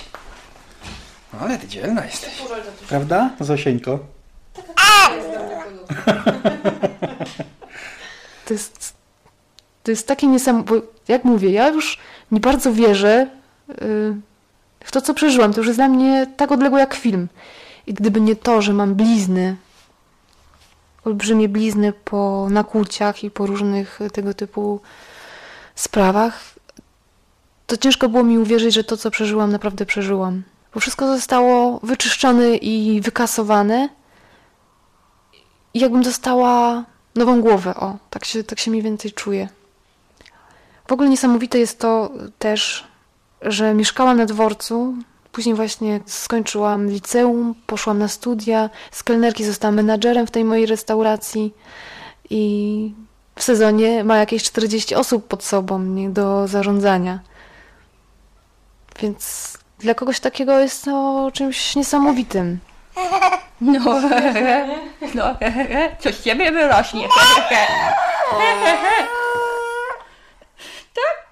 Prawda, Zosieńko? To jest takie niesamowite, bo jak mówię, ja już nie bardzo wierzę w to, co przeżyłam. To już jest dla mnie tak odległe jak film. I gdyby nie to, że mam blizny, olbrzymie blizny po nakłuciach i po różnych tego typu sprawach, to ciężko było mi uwierzyć, że to, co przeżyłam, naprawdę przeżyłam. Bo wszystko zostało wyczyszczone i wykasowane i jakbym dostała nową głowę. O, tak się mniej więcej czuję. W ogóle niesamowite jest to też, że mieszkałam na dworcu, później właśnie skończyłam liceum, poszłam na studia, z kelnerki zostałam menadżerem w tej mojej restauracji i w sezonie ma jakieś 40 osób pod sobą nie, do zarządzania. Więc dla kogoś takiego jest to czymś niesamowitym. No, coś z ciebie wyrośnie. Tak?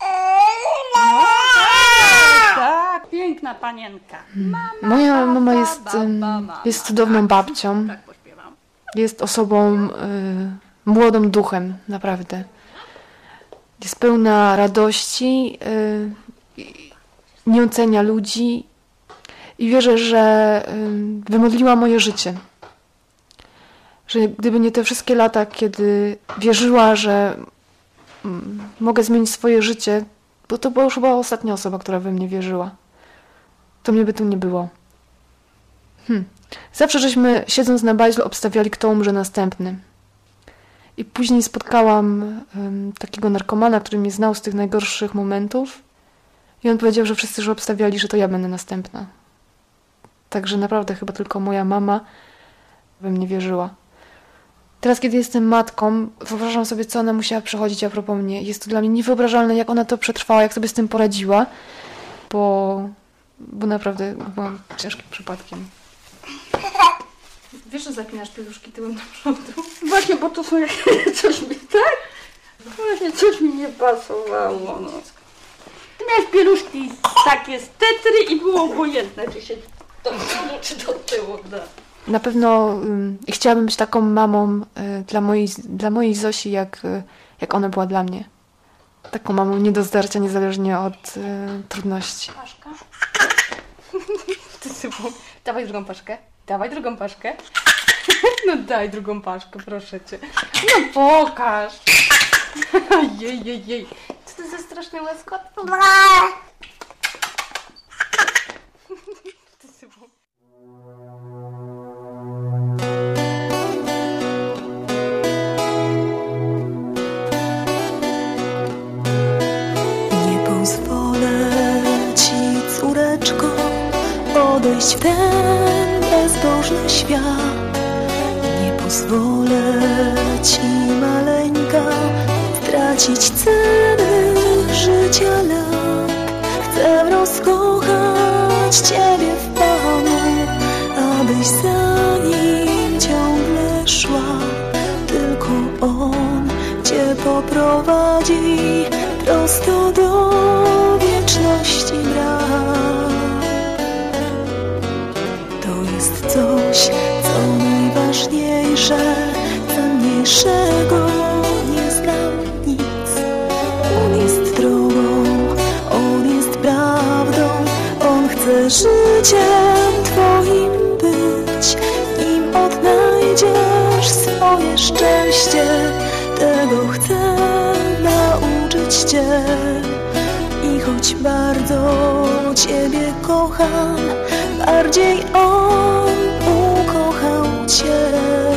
Tak, piękna panienka. Moja mama jest cudowną babcią. Jest osobą młodą duchem, naprawdę. Jest pełna radości, nie ocenia ludzi i wierzę, że wymodliła moje życie. Że gdyby nie te wszystkie lata, kiedy wierzyła, że mogę zmienić swoje życie, bo to była już chyba ostatnia osoba, która we mnie wierzyła, to mnie by tu nie było. Zawsze żeśmy, siedząc na bajzlu, obstawiali, kto umrze następny. I później spotkałam takiego narkomana, który mnie znał z tych najgorszych momentów i on powiedział, że wszyscy już obstawiali, że to ja będę następna. Także naprawdę chyba tylko moja mama we mnie wierzyła. Teraz, kiedy jestem matką, wyobrażam sobie, co ona musiała przechodzić a propos mnie. Jest to dla mnie niewyobrażalne, jak ona to przetrwała, jak sobie z tym poradziła, bo naprawdę byłam ciężkim przypadkiem. Wiesz, że zapinasz pieluszki tyłem do przodu? Właśnie, bo to są coś mi, tak? Właśnie coś mi nie pasowało, no. Ty miałeś pieluszki takie z tetry i było obojętne, czy się do przodu, czy do tyłu da. Na pewno chciałabym być taką mamą dla mojej Zosi, jak ona była dla mnie. Taką mamą nie do zdarcia, niezależnie od trudności. Paszka? Ty sypu, dawaj drugą paszkę. No daj drugą paszkę, proszę cię. No pokaż. Jej. Co to za straszny łaskot? Ty sypu. Nie pozwolę ci, córeczko, odejść w ten bezbożny świat. Nie pozwolę ci, maleńka, stracić cennych życia lat. Chcę rozkochać ciebie w Panu, abyś za nim ciągle szła. Tylko On cię poprowadzi prosto do Chcę życiem Twoim być, nim odnajdziesz swoje szczęście. Tego chcę nauczyć Cię. I choć bardzo Ciebie kocham, bardziej On ukochał Cię.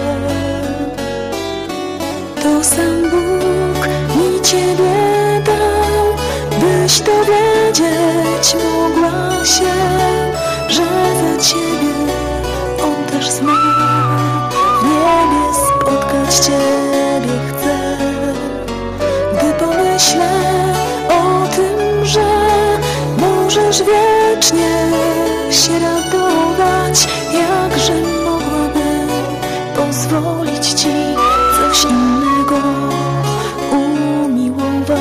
To sam Bóg mi Ciebie dał, byś dowiedzieć mogła się, że za Ciebie On też zmarł. W niebie spotkać Ciebie chcę. Gdy pomyślę o tym, że możesz wiecznie się radować, jakże mogłabym pozwolić Ci coś innego umiłować.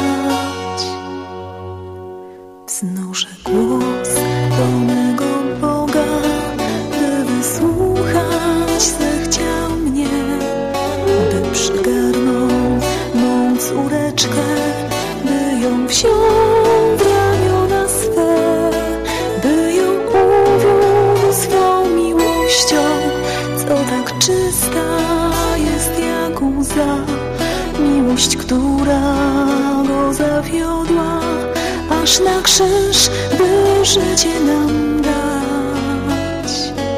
Wznoszę głos do mego Boga, by wysłuchać zechciał mnie, by przygarnął mą córeczkę, by ją wziął w ramiona swe, by ją uwiódł swą miłością, co tak czysta jest jak łza. Miłość, która go zawiodła, aż na krzyż, by życie nam dać.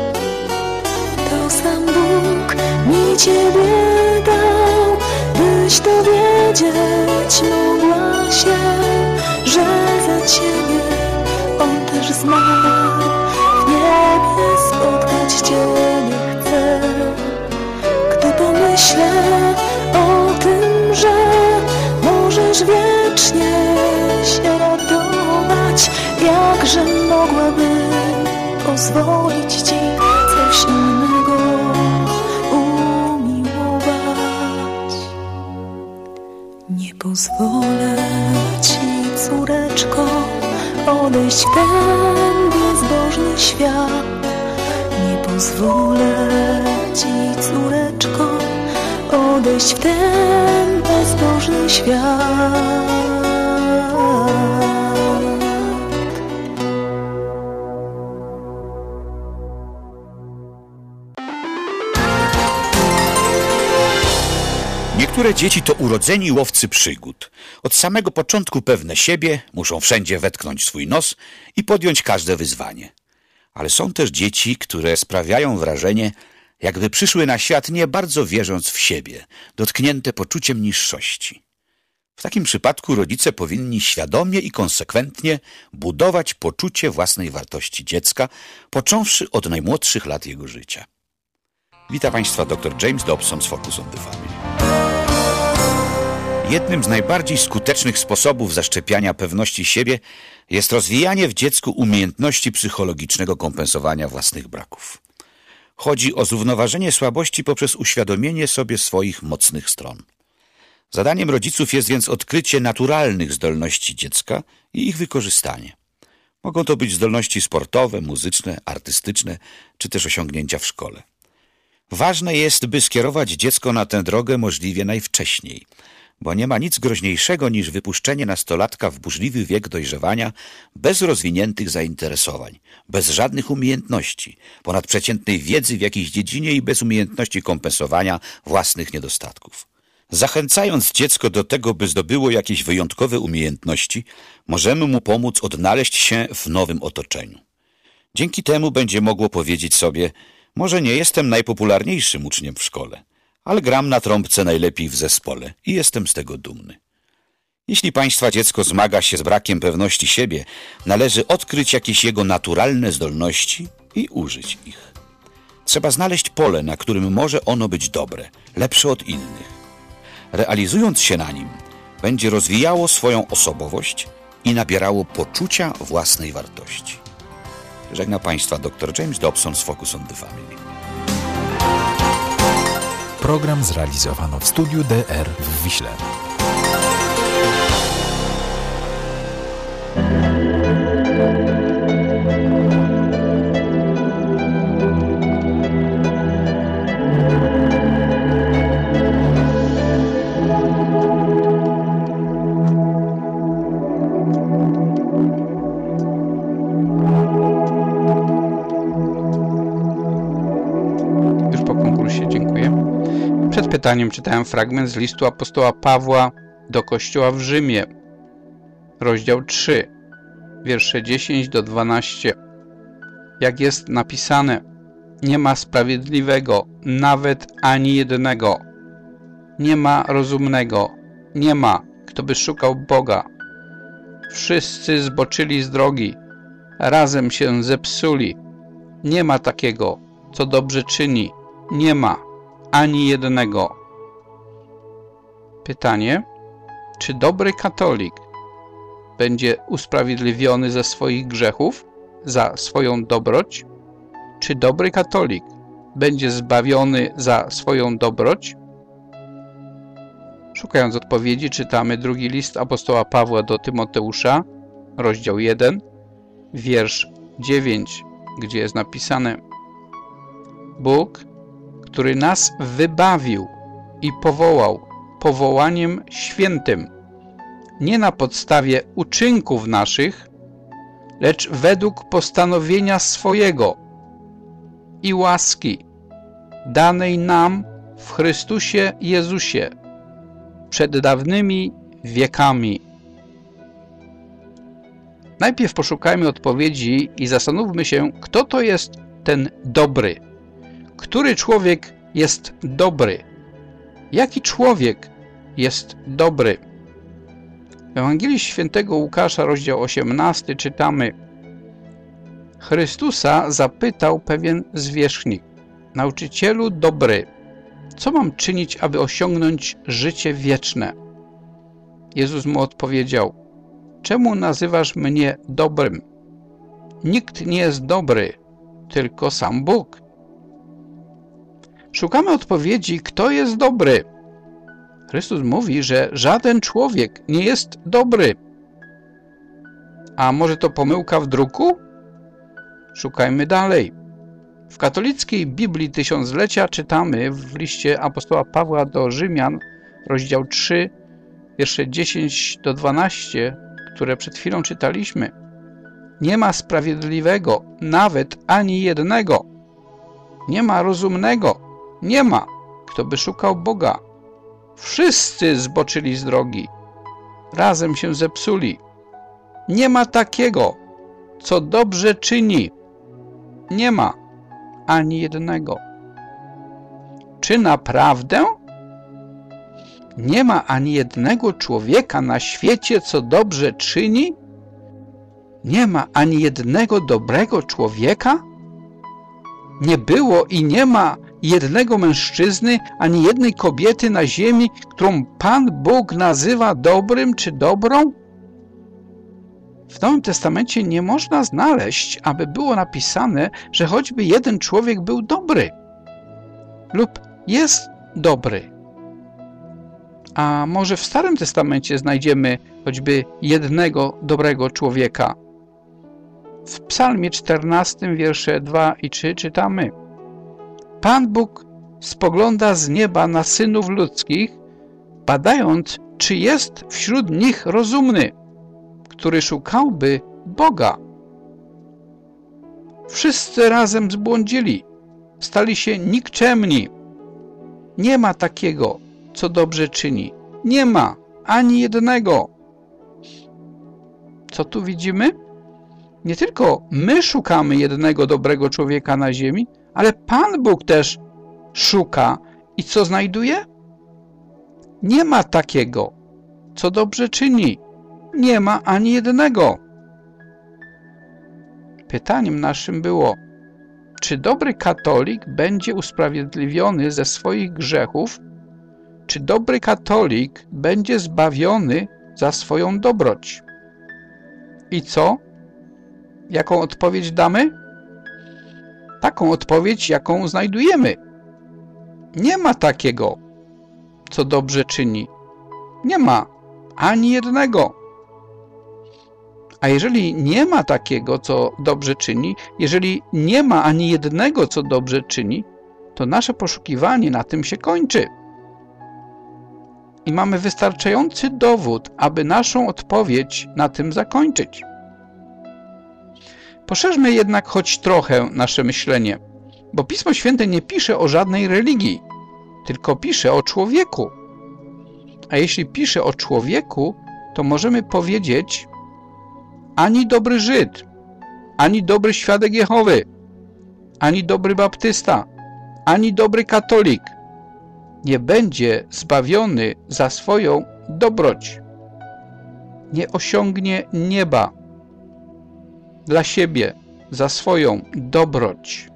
To sam Bóg mi Ciebie dał, byś dowiedzieć mogła się, że za Ciebie On też zmarł. W niebie spotkać Ciebie chcę. Gdy pomyślę o tym, że możesz wiecznie się radować, jakże mogłabym pozwolić Ci coś innego umiłować. Nie pozwolę Ci, córeczko, odejść w ten bezbożny świat. Nie pozwolę Ci, córeczko, odejść w ten bezbożny świat. Niektóre dzieci to urodzeni łowcy przygód. Od samego początku pewne siebie, muszą wszędzie wetknąć swój nos i podjąć każde wyzwanie. Ale są też dzieci, które sprawiają wrażenie, jakby przyszły na świat nie bardzo wierząc w siebie, dotknięte poczuciem niższości. W takim przypadku rodzice powinni świadomie i konsekwentnie budować poczucie własnej wartości dziecka, począwszy od najmłodszych lat jego życia. Witam Państwa dr James Dobson z Focus on the Family. Jednym z najbardziej skutecznych sposobów zaszczepiania pewności siebie jest rozwijanie w dziecku umiejętności psychologicznego kompensowania własnych braków. Chodzi o zrównoważenie słabości poprzez uświadomienie sobie swoich mocnych stron. Zadaniem rodziców jest więc odkrycie naturalnych zdolności dziecka i ich wykorzystanie. Mogą to być zdolności sportowe, muzyczne, artystyczne, czy też osiągnięcia w szkole. Ważne jest, by skierować dziecko na tę drogę możliwie najwcześniej, bo nie ma nic groźniejszego niż wypuszczenie nastolatka w burzliwy wiek dojrzewania bez rozwiniętych zainteresowań, bez żadnych umiejętności, ponadprzeciętnej wiedzy w jakiejś dziedzinie i bez umiejętności kompensowania własnych niedostatków. Zachęcając dziecko do tego, by zdobyło jakieś wyjątkowe umiejętności, możemy mu pomóc odnaleźć się w nowym otoczeniu. Dzięki temu będzie mogło powiedzieć sobie: może nie jestem najpopularniejszym uczniem w szkole, ale gram na trąbce najlepiej w zespole i jestem z tego dumny. Jeśli Państwa dziecko zmaga się z brakiem pewności siebie, należy odkryć jakieś jego naturalne zdolności i użyć ich. Trzeba znaleźć pole, na którym może ono być dobre, lepsze od innych. Realizując się na nim, będzie rozwijało swoją osobowość i nabierało poczucia własnej wartości. Żegna Państwa dr James Dobson z Focus on the Family. Program zrealizowano w studiu DR w Wiśle. Przed pytaniem czytałem fragment z listu apostoła Pawła do Kościoła w Rzymie, rozdział 3, wiersze 10 do 12. Jak jest napisane, nie ma sprawiedliwego, nawet ani jednego. Nie ma rozumnego, nie ma, kto by szukał Boga. Wszyscy zboczyli z drogi, razem się zepsuli. Nie ma takiego, co dobrze czyni. Nie ma ani jednego. Pytanie, czy dobry katolik będzie usprawiedliwiony ze swoich grzechów za swoją dobroć? Czy dobry katolik będzie zbawiony za swoją dobroć? Szukając odpowiedzi, czytamy drugi list apostoła Pawła do Tymoteusza, rozdział 1, wiersz 9, gdzie jest napisane: Bóg, który nas wybawił i powołał powołaniem świętym, nie na podstawie uczynków naszych, lecz według postanowienia swojego i łaski danej nam w Chrystusie Jezusie przed dawnymi wiekami. Najpierw poszukajmy odpowiedzi i zastanówmy się, kto to jest ten dobry. Który człowiek jest dobry? Jaki człowiek jest dobry? W Ewangelii Świętego Łukasza, rozdział 18, czytamy: Chrystusa zapytał pewien zwierzchnik: Nauczycielu dobry, co mam czynić, aby osiągnąć życie wieczne? Jezus mu odpowiedział: Czemu nazywasz mnie dobrym? Nikt nie jest dobry, tylko sam Bóg. Szukamy odpowiedzi, kto jest dobry. Chrystus mówi, że żaden człowiek nie jest dobry. A może to pomyłka w druku? Szukajmy dalej. W katolickiej Biblii Tysiąclecia czytamy w liście apostoła Pawła do Rzymian, rozdział 3, wiersze 10 do 12, które przed chwilą czytaliśmy: Nie ma sprawiedliwego, nawet ani jednego. Nie ma rozumnego, nie ma, kto by szukał Boga. Wszyscy zboczyli z drogi, razem się zepsuli. Nie ma takiego, co dobrze czyni. Nie ma ani jednego. Czy naprawdę? Nie ma ani jednego człowieka na świecie, co dobrze czyni? Nie ma ani jednego dobrego człowieka? Nie było i nie ma jednego mężczyzny, ani jednej kobiety na ziemi, którą Pan Bóg nazywa dobrym czy dobrą? W Nowym Testamencie nie można znaleźć, aby było napisane, że choćby jeden człowiek był dobry lub jest dobry. A może w Starym Testamencie znajdziemy choćby jednego dobrego człowieka? W Psalmie 14, wiersze 2 i 3 czytamy: Pan Bóg spogląda z nieba na synów ludzkich, badając, czy jest wśród nich rozumny, który szukałby Boga. Wszyscy razem zbłądzili, stali się nikczemni. Nie ma takiego, co dobrze czyni. Nie ma ani jednego. Co tu widzimy? Nie tylko my szukamy jednego dobrego człowieka na ziemi, ale Pan Bóg też szuka i co znajduje? Nie ma takiego, co dobrze czyni. Nie ma ani jednego. Pytaniem naszym było, czy dobry katolik będzie usprawiedliwiony ze swoich grzechów, czy dobry katolik będzie zbawiony za swoją dobroć? I co? Jaką odpowiedź damy? Taką odpowiedź, jaką znajdujemy. Nie ma takiego, co dobrze czyni. Nie ma ani jednego. A jeżeli nie ma takiego, co dobrze czyni, jeżeli nie ma ani jednego, co dobrze czyni, to nasze poszukiwanie na tym się kończy. I mamy wystarczający dowód, aby naszą odpowiedź na tym zakończyć. Poszerzmy jednak choć trochę nasze myślenie, bo Pismo Święte nie pisze o żadnej religii, tylko pisze o człowieku. A jeśli pisze o człowieku, to możemy powiedzieć, ani dobry Żyd, ani dobry świadek Jehowy, ani dobry baptysta, ani dobry katolik nie będzie zbawiony za swoją dobroć. Nie osiągnie nieba dla siebie, za swoją dobroć.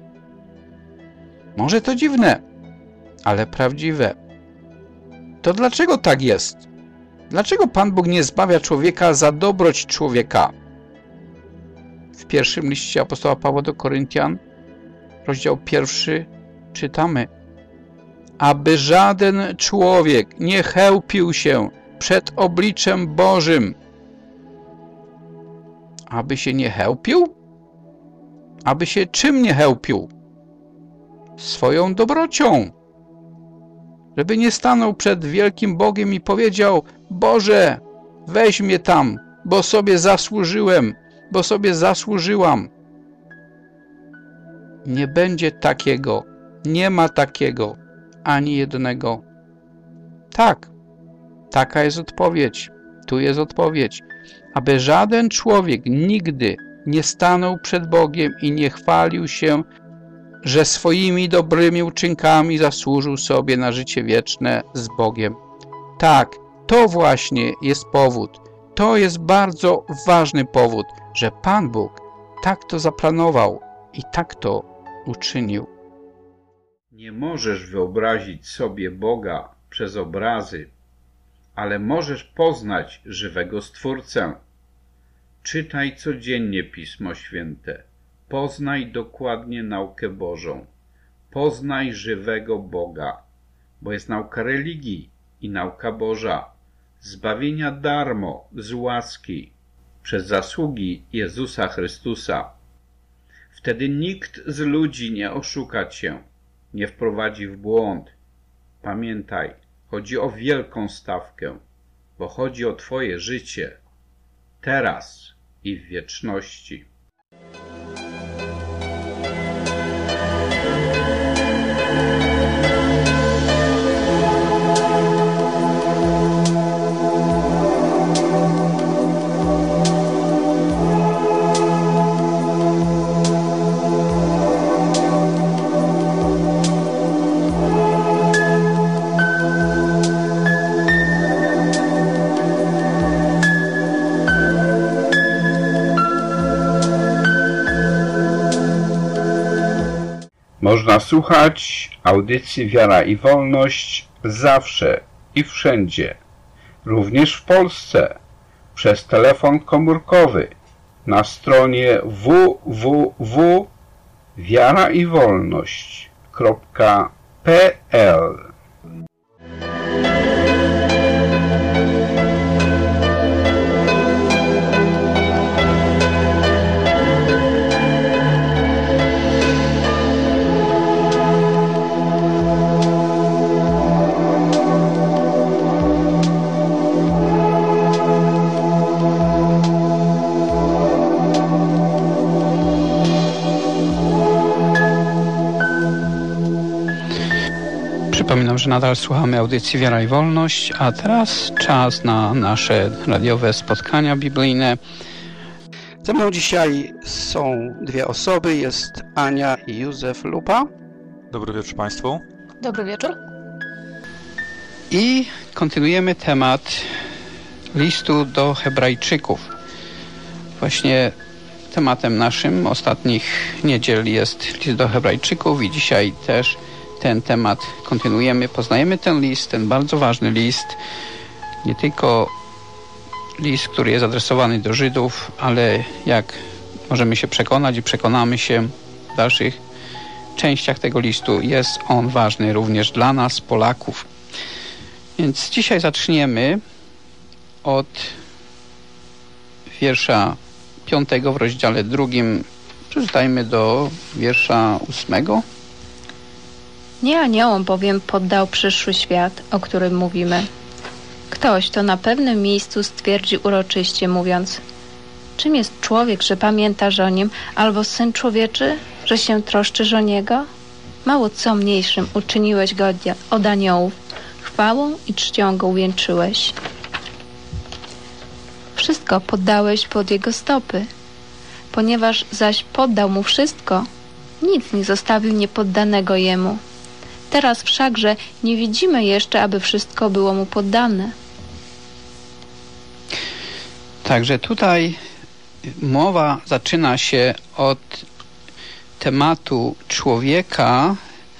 Może to dziwne, ale prawdziwe. To dlaczego tak jest? Dlaczego Pan Bóg nie zbawia człowieka za dobroć człowieka? W pierwszym liście apostoła Pawła do Koryntian, rozdział 1, czytamy: aby żaden człowiek nie chełpił się przed obliczem Bożym. Aby się nie chełpił? Aby się czym nie chełpił? Swoją dobrocią. Żeby nie stanął przed wielkim Bogiem i powiedział: Boże, weź mnie tam, bo sobie zasłużyłem, bo sobie zasłużyłam. Nie będzie takiego, nie ma takiego, ani jednego. Tak, taka jest odpowiedź. Tu jest odpowiedź. Aby żaden człowiek nigdy nie stanął przed Bogiem i nie chwalił się, że swoimi dobrymi uczynkami zasłużył sobie na życie wieczne z Bogiem. Tak, to właśnie jest powód. To jest bardzo ważny powód, że Pan Bóg tak to zaplanował i tak to uczynił. Nie możesz wyobrazić sobie Boga przez obrazy, ale możesz poznać żywego Stwórcę. Czytaj codziennie Pismo Święte. Poznaj dokładnie naukę Bożą. Poznaj żywego Boga, bo jest nauka religii i nauka Boża, zbawienia darmo, z łaski, przez zasługi Jezusa Chrystusa. Wtedy nikt z ludzi nie oszuka cię, nie wprowadzi w błąd. Pamiętaj, chodzi o wielką stawkę, bo chodzi o twoje życie, teraz i w wieczności. Można słuchać audycji Wiara i Wolność zawsze i wszędzie, również w Polsce, przez telefon komórkowy na stronie www.wiaraiwolność.pl. Przypominam, że nadal słuchamy audycji Wiara i Wolność, a teraz czas na nasze radiowe spotkania biblijne. Ze mną dzisiaj są dwie osoby, jest Ania i Józef Lupa. Dobry wieczór Państwu. Dobry wieczór. I kontynuujemy temat listu do Hebrajczyków. Właśnie tematem naszym ostatnich niedziel jest list do Hebrajczyków i dzisiaj też ten temat kontynuujemy. Poznajemy ten list, ten bardzo ważny list. Nie tylko list, który jest adresowany do Żydów, ale jak możemy się przekonać i przekonamy się w dalszych częściach tego listu, jest on ważny również dla nas, Polaków. Więc dzisiaj zaczniemy od wiersza 5 w rozdziale 2. Przeczytajmy do wiersza 8. Nie aniołom bowiem poddał przyszły świat, o którym mówimy. Ktoś to na pewnym miejscu stwierdzi uroczyście, mówiąc: czym jest człowiek, że pamiętasz o nim, albo syn człowieczy, że się troszczysz o niego? mało co mniejszym uczyniłeś go od aniołów, chwałą i czcią go uwieńczyłeś. Wszystko poddałeś pod jego stopy. Ponieważ zaś poddał mu wszystko, nic nie zostawił niepoddanego jemu. Teraz wszakże nie widzimy jeszcze, aby wszystko było mu poddane. Także tutaj mowa zaczyna się od tematu człowieka,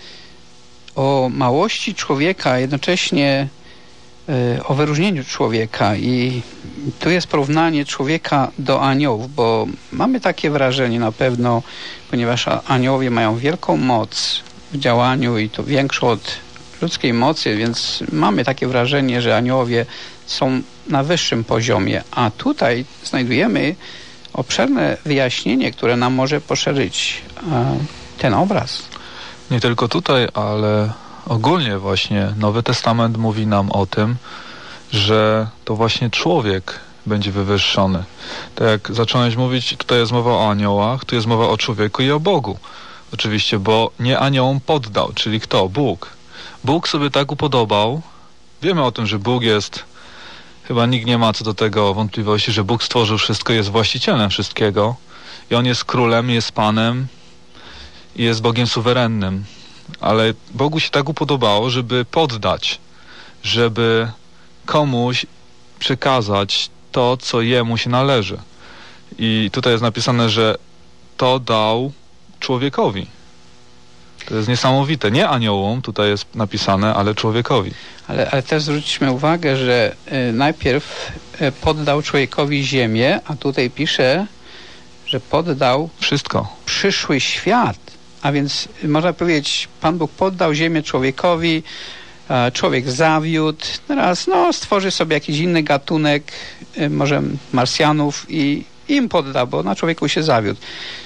o małości człowieka, jednocześnie o wyróżnieniu człowieka. I tu jest porównanie człowieka do aniołów, bo mamy takie wrażenie na pewno, ponieważ aniołowie mają wielką moc w działaniu i to większą od ludzkiej mocy, więc mamy takie wrażenie, że aniołowie są na wyższym poziomie, a tutaj znajdujemy obszerne wyjaśnienie, które nam może poszerzyć ten obraz. Nie tylko tutaj, ale ogólnie właśnie Nowy Testament mówi nam o tym, że to właśnie człowiek będzie wywyższony. Tak jak zacząłeś mówić, tutaj jest mowa o aniołach, tu jest mowa o człowieku i o Bogu. Oczywiście, bo nie aniołom poddał, czyli kto? Bóg. Bóg sobie tak upodobał. Wiemy o tym, że Bóg jest, chyba nikt nie ma co do tego wątpliwości, że Bóg stworzył wszystko, jest właścicielem wszystkiego i On jest królem, jest Panem i jest Bogiem suwerennym. Ale Bogu się tak upodobało, żeby poddać, żeby komuś przekazać to, co Jemu się należy. I tutaj jest napisane, że to dał człowiekowi. To jest niesamowite. Nie aniołom, tutaj jest napisane, ale człowiekowi. Ale też zwróćmy uwagę, że najpierw poddał człowiekowi ziemię, a tutaj pisze, że poddał wszystko. Przyszły świat. A więc można powiedzieć, Pan Bóg poddał ziemię człowiekowi, człowiek zawiódł, teraz stworzy sobie jakiś inny gatunek, może Marsjanów i im podda, bo na człowieku się zawiódł.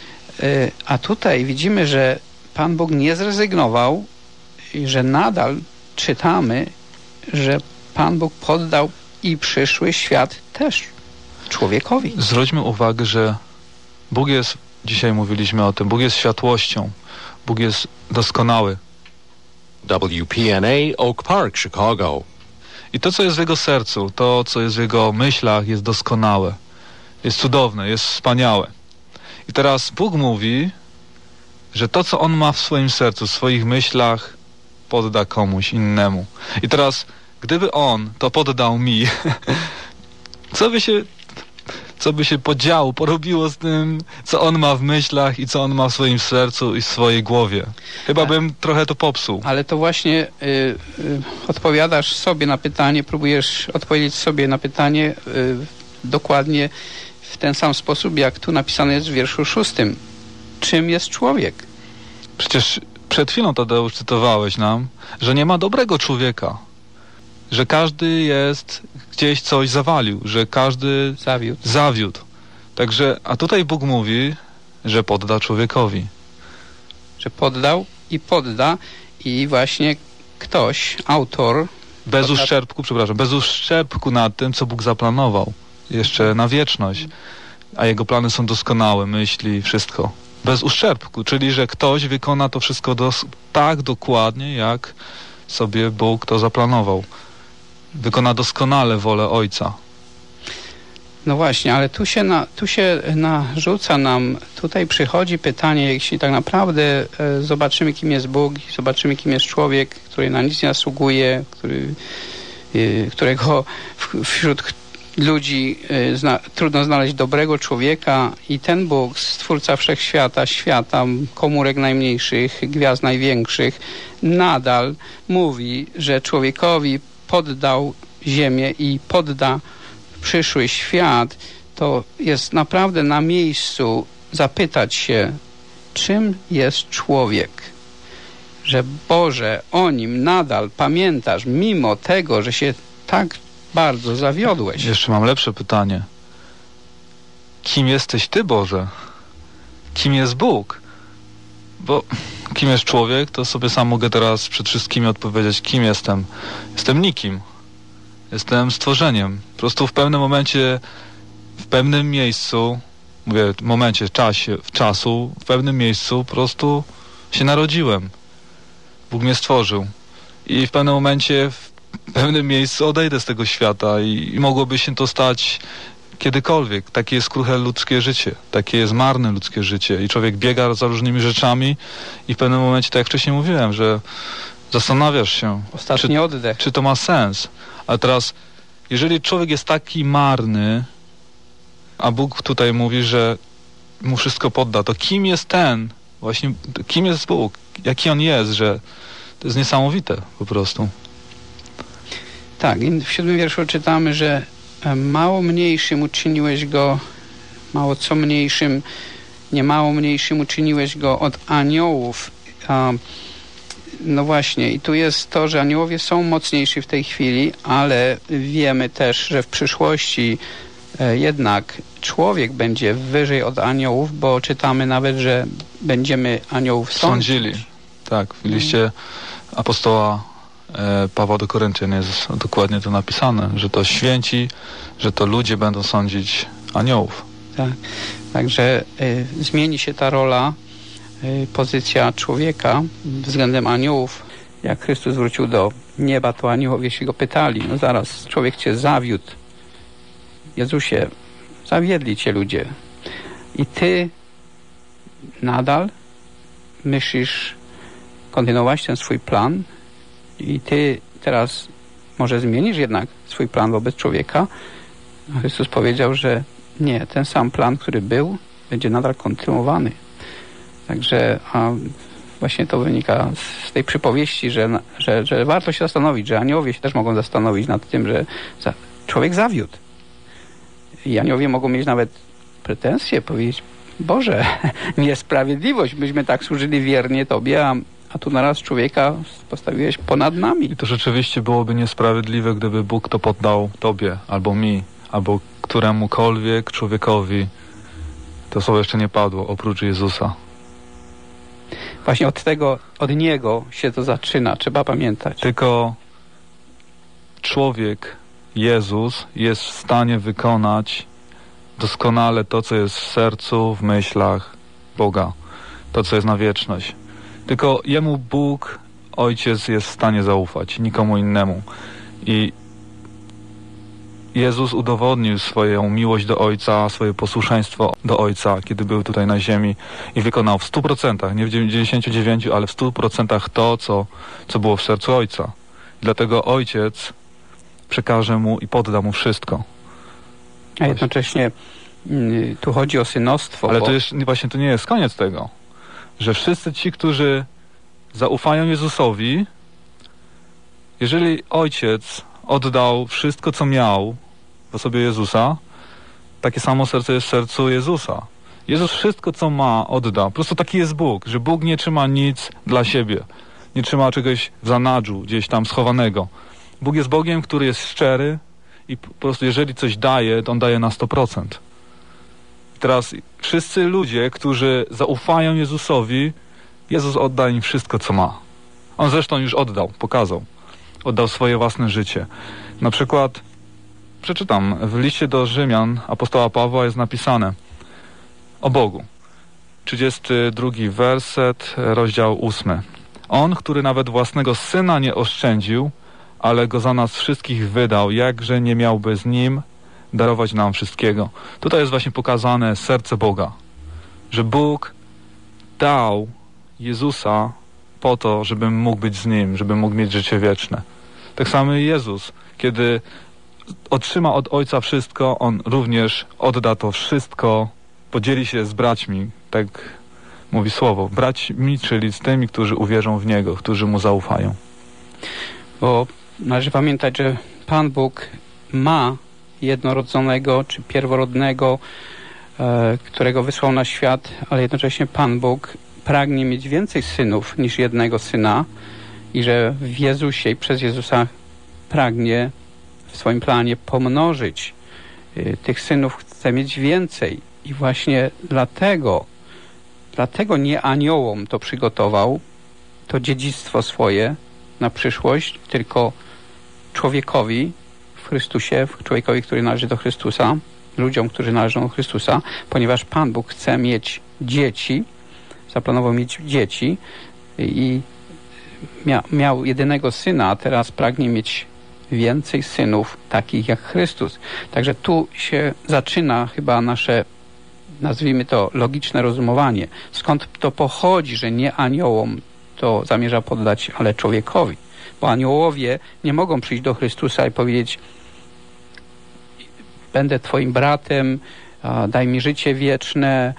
A tutaj widzimy, że Pan Bóg nie zrezygnował i że nadal czytamy, że Pan Bóg poddał i przyszły świat też człowiekowi. Zwróćmy uwagę, że Bóg jest, dzisiaj mówiliśmy o tym, Bóg jest światłością, Bóg jest doskonały. WPNA Oak Park, Chicago. I to, co jest w Jego sercu, to, co jest w Jego myślach, jest doskonałe, jest cudowne, jest wspaniałe. I teraz Bóg mówi, że to, co On ma w swoim sercu, w swoich myślach, podda komuś innemu. I teraz, gdyby On to poddał mi, co by się podziało, porobiło z tym, co On ma w myślach i co On ma w swoim sercu i w swojej głowie. Chyba bym trochę to popsuł. Ale to właśnie odpowiadasz sobie na pytanie, próbujesz odpowiedzieć sobie na pytanie dokładnie w ten sam sposób, jak tu napisane jest w wierszu 6. Czym jest człowiek? Przecież przed chwilą, Tadeusz, cytowałeś nam, że nie ma dobrego człowieka. Że każdy jest gdzieś coś zawalił, że każdy zawiódł. Także, a tutaj Bóg mówi, że podda człowiekowi. Że poddał i podda i właśnie ktoś, autor... Bez uszczerbku nad tym, co Bóg zaplanował. Jeszcze na wieczność. A Jego plany są doskonałe, myśli, wszystko. Bez uszczerbku, czyli że ktoś wykona to wszystko tak dokładnie, jak sobie Bóg to zaplanował. Wykona doskonale wolę Ojca. No właśnie, ale tu się narzuca nam, tutaj przychodzi pytanie, jeśli tak naprawdę zobaczymy, kim jest Bóg, zobaczymy, kim jest człowiek, który na nic nie zasługuje, którego wśród ludzi trudno znaleźć dobrego człowieka i ten Bóg, Stwórca Wszechświata, świata, komórek najmniejszych, gwiazd największych, nadal mówi, że człowiekowi poddał ziemię i podda przyszły świat, to jest naprawdę na miejscu zapytać się, czym jest człowiek. Że Boże, o nim nadal pamiętasz, mimo tego, że się tak bardzo zawiodłeś. Jeszcze mam lepsze pytanie. Kim jesteś Ty, Boże? Kim jest Bóg? Bo kim jest człowiek, to sobie sam mogę teraz przed wszystkimi odpowiedzieć, kim jestem. Jestem nikim. Jestem stworzeniem. Po prostu w pewnym momencie, w pewnym miejscu, mówię momencie, czasu, w pewnym miejscu po prostu się narodziłem. Bóg mnie stworzył. I w pewnym momencie, w pewnym miejscu odejdę z tego świata i mogłoby się to stać kiedykolwiek. Takie jest kruche ludzkie życie. Takie jest marne ludzkie życie. I człowiek biega za różnymi rzeczami i w pewnym momencie, tak jak wcześniej mówiłem, że zastanawiasz się, ostatni oddech, czy to ma sens. A teraz, jeżeli człowiek jest taki marny, a Bóg tutaj mówi, że mu wszystko podda, to kim jest ten? Właśnie, kim jest Bóg? Jaki On jest, że to jest niesamowite po prostu. Tak, i w 7 wierszu czytamy, że mało mniejszym uczyniłeś go, mało co mniejszym, nie mało mniejszym uczyniłeś go od aniołów. No właśnie, i tu jest to, że aniołowie są mocniejsi w tej chwili, ale wiemy też, że w przyszłości jednak człowiek będzie wyżej od aniołów, bo czytamy nawet, że będziemy aniołów sądzili. Tak, w liście apostoła Pawła do Koryntian jest dokładnie to napisane, że to święci, że to ludzie będą sądzić aniołów. Tak, także zmieni się ta rola, pozycja człowieka względem aniołów. Jak Chrystus wrócił do nieba, to aniołowie się go pytali, no zaraz, człowiek cię zawiódł. Jezusie, zawiedli cię ludzie. I ty nadal myślisz kontynuować ten swój plan i ty teraz może zmienisz jednak swój plan wobec człowieka. A Chrystus powiedział, że nie, ten sam plan, który był, będzie nadal kontynuowany. Także właśnie to wynika z tej przypowieści, że warto się zastanowić, że aniołowie się też mogą zastanowić nad tym, że człowiek zawiódł. I aniołowie mogą mieć nawet pretensje, powiedzieć, Boże, niesprawiedliwość, myśmy tak służyli wiernie Tobie, a tu naraz człowieka postawiłeś ponad nami. I to rzeczywiście byłoby niesprawiedliwe, gdyby Bóg to poddał Tobie, albo mi, albo któremukolwiek człowiekowi. To słowo jeszcze nie padło, oprócz Jezusa. Właśnie od Niego się to zaczyna, trzeba pamiętać. Tylko człowiek, Jezus, jest w stanie wykonać doskonale to, co jest w sercu, w myślach Boga. To, co jest na wieczność. Tylko Jemu Bóg, Ojciec, jest w stanie zaufać, nikomu innemu. I Jezus udowodnił swoją miłość do Ojca, swoje posłuszeństwo do Ojca, kiedy był tutaj na ziemi i wykonał w 100%, nie w 99%, ale w 100% to, co było w sercu Ojca. Dlatego Ojciec przekaże Mu i podda Mu wszystko. A jednocześnie tu chodzi o synostwo. Ale to jest, właśnie to nie jest koniec tego, że wszyscy ci, którzy zaufają Jezusowi, jeżeli Ojciec oddał wszystko, co miał w osobie Jezusa, takie samo serce jest w sercu Jezusa. Jezus wszystko, co ma, odda. Po prostu taki jest Bóg, że Bóg nie trzyma nic dla siebie. Nie trzyma czegoś w zanadrzu, gdzieś tam schowanego. Bóg jest Bogiem, który jest szczery i po prostu jeżeli coś daje, to On daje na 100%. Teraz wszyscy ludzie, którzy zaufają Jezusowi, Jezus odda im wszystko, co ma. On zresztą już oddał, pokazał. Oddał swoje własne życie. Na przykład, przeczytam, w liście do Rzymian apostoła Pawła jest napisane o Bogu. 32 werset, rozdział 8. On, który nawet własnego Syna nie oszczędził, ale Go za nas wszystkich wydał, jakże nie miałby z Nim darować nam wszystkiego. Tutaj jest właśnie pokazane serce Boga, że Bóg dał Jezusa po to, żebym mógł być z Nim, żebym mógł mieć życie wieczne. Tak samo Jezus, kiedy otrzyma od Ojca wszystko, On również odda to wszystko, podzieli się z braćmi, tak mówi słowo, braćmi, czyli z tymi, którzy uwierzą w Niego, którzy Mu zaufają. Bo należy pamiętać, że Pan Bóg ma jednorodzonego, czy pierworodnego, którego wysłał na świat, ale jednocześnie Pan Bóg pragnie mieć więcej synów niż jednego syna i że w Jezusie i przez Jezusa pragnie w swoim planie pomnożyć tych synów, chce mieć więcej i właśnie dlatego nie aniołom to przygotował, to dziedzictwo swoje na przyszłość, tylko człowiekowi w Chrystusie, człowiekowi, który należy do Chrystusa, ludziom, którzy należą do Chrystusa, ponieważ Pan Bóg chce mieć dzieci, zaplanował mieć dzieci i miał jedynego syna, a teraz pragnie mieć więcej synów, takich jak Chrystus. Także tu się zaczyna chyba nasze, nazwijmy to, logiczne rozumowanie. Skąd to pochodzi, że nie aniołom to zamierza poddać, ale człowiekowi. Bo aniołowie nie mogą przyjść do Chrystusa i powiedzieć: będę twoim bratem, daj mi życie wieczne,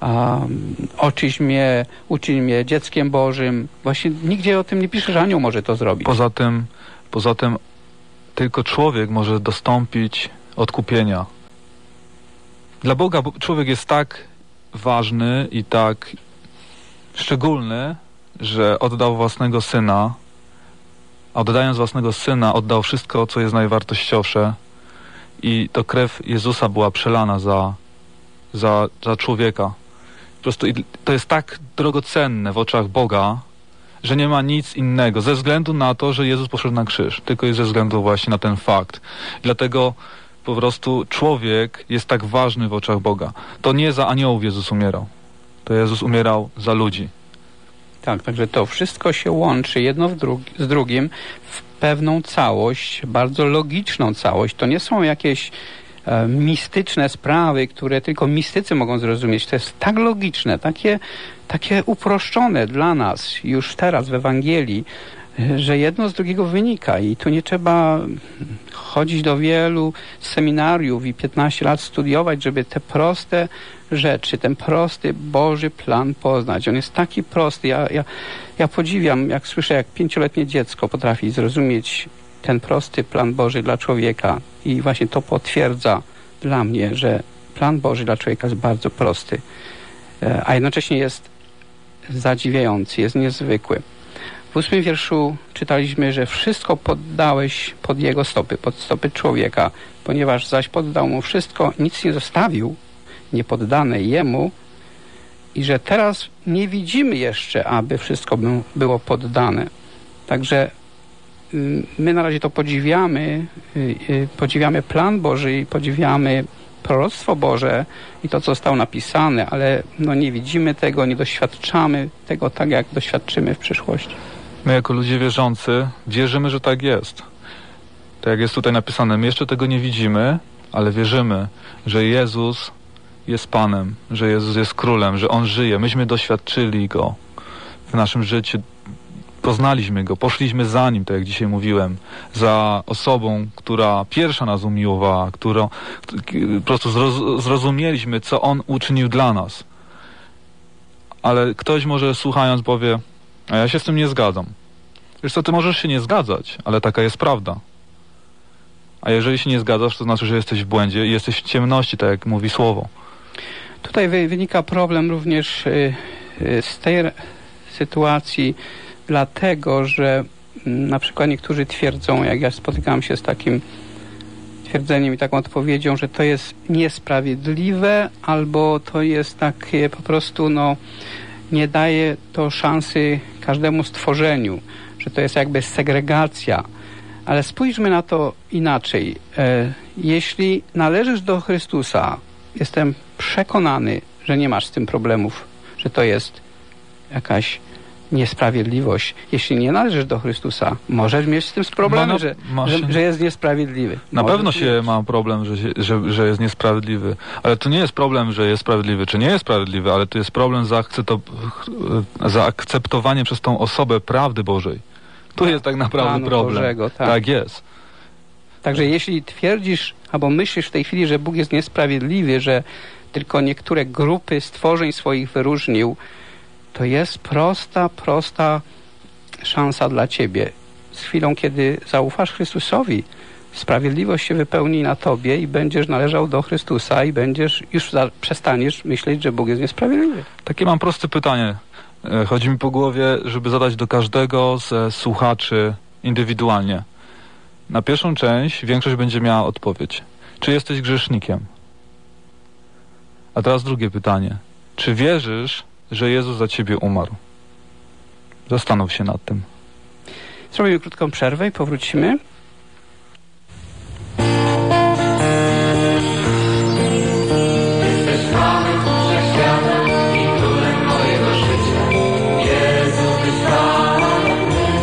uczyń mnie dzieckiem Bożym. Właśnie nigdzie o tym nie pisze, że anioł może to zrobić. Poza tym tylko człowiek może dostąpić odkupienia. Dla Boga człowiek jest tak ważny i tak szczególny, że oddał własnego syna, a oddając własnego syna oddał wszystko, co jest najwartościowsze, i to krew Jezusa była przelana za człowieka. Po prostu to jest tak drogocenne w oczach Boga, że nie ma nic innego, ze względu na to, że Jezus poszedł na krzyż, tylko i ze względu właśnie na ten fakt. Dlatego po prostu człowiek jest tak ważny w oczach Boga. To nie za aniołów Jezus umierał. To Jezus umierał za ludzi. Tak, także to wszystko się łączy jedno z drugim w pewną całość, bardzo logiczną całość. To nie są jakieś mistyczne sprawy, które tylko mistycy mogą zrozumieć. To jest tak logiczne, takie uproszczone dla nas już teraz w Ewangelii, że jedno z drugiego wynika i tu nie trzeba chodzić do wielu seminariów i 15 lat studiować, żeby te proste rzeczy, ten prosty Boży plan poznać. On jest taki prosty. Ja podziwiam, jak słyszę, jak 5-letnie dziecko potrafi zrozumieć ten prosty plan Boży dla człowieka i właśnie to potwierdza dla mnie, że plan Boży dla człowieka jest bardzo prosty, a jednocześnie jest zadziwiający, jest niezwykły. W 8 wierszu czytaliśmy, że wszystko poddałeś pod jego stopy, pod stopy człowieka, ponieważ zaś poddał mu wszystko, nic nie zostawił niepoddane jemu i że teraz nie widzimy jeszcze, aby wszystko było poddane. Także my na razie to podziwiamy plan Boży i podziwiamy proroctwo Boże i to, co zostało napisane, ale nie widzimy tego, nie doświadczamy tego tak, jak doświadczymy w przyszłości. My jako ludzie wierzący wierzymy, że tak jest. Tak jak jest tutaj napisane, my jeszcze tego nie widzimy, ale wierzymy, że Jezus jest Panem, że Jezus jest Królem, że On żyje. Myśmy doświadczyli Go w naszym życiu, poznaliśmy Go, poszliśmy za Nim, tak jak dzisiaj mówiłem, za osobą, która pierwsza nas umiłowała, którą po prostu zrozumieliśmy, co On uczynił dla nas. Ale ktoś może słuchając powie: a ja się z tym nie zgadzam. Wiesz co, ty możesz się nie zgadzać, ale taka jest prawda. A jeżeli się nie zgadzasz, to znaczy, że jesteś w błędzie i jesteś w ciemności, tak jak mówi Słowo. Tutaj wynika problem również z tej sytuacji, dlatego, że na przykład niektórzy twierdzą, jak ja spotykałem się z takim twierdzeniem i taką odpowiedzią, że to jest niesprawiedliwe, albo to jest takie po prostu, nie daje to szansy każdemu stworzeniu, że to jest jakby segregacja. Ale spójrzmy na to inaczej. Jeśli należysz do Chrystusa, jestem przekonany, że nie masz z tym problemów, że to jest jakaś niesprawiedliwość. Jeśli nie należysz do Chrystusa, możesz mieć z tym problemy, że jest niesprawiedliwy. Na pewno się ma problem, że jest niesprawiedliwy. Ale to nie jest problem, że jest sprawiedliwy, czy nie jest sprawiedliwy, ale to jest problem zaakceptowanie przez tą osobę prawdy Bożej. Tu jest tak naprawdę Planu problem. Bożego, tak. Tak jest. Także jeśli twierdzisz, albo myślisz w tej chwili, że Bóg jest niesprawiedliwy, że tylko niektóre grupy stworzeń swoich wyróżnił, to jest prosta szansa dla ciebie. Z chwilą, kiedy zaufasz Chrystusowi, sprawiedliwość się wypełni na tobie i będziesz należał do Chrystusa i przestaniesz myśleć, że Bóg jest niesprawiedliwy. Takie mam proste pytanie. Chodzi mi po głowie, żeby zadać do każdego z słuchaczy indywidualnie. Na pierwszą część większość będzie miała odpowiedź. Czy jesteś grzesznikiem? A teraz drugie pytanie. Czy wierzysz, że Jezus za ciebie umarł? Zastanów się nad tym. Zrobimy krótką przerwę i powrócimy. Światem i królem mojego życia. Jezu, Ty Pan,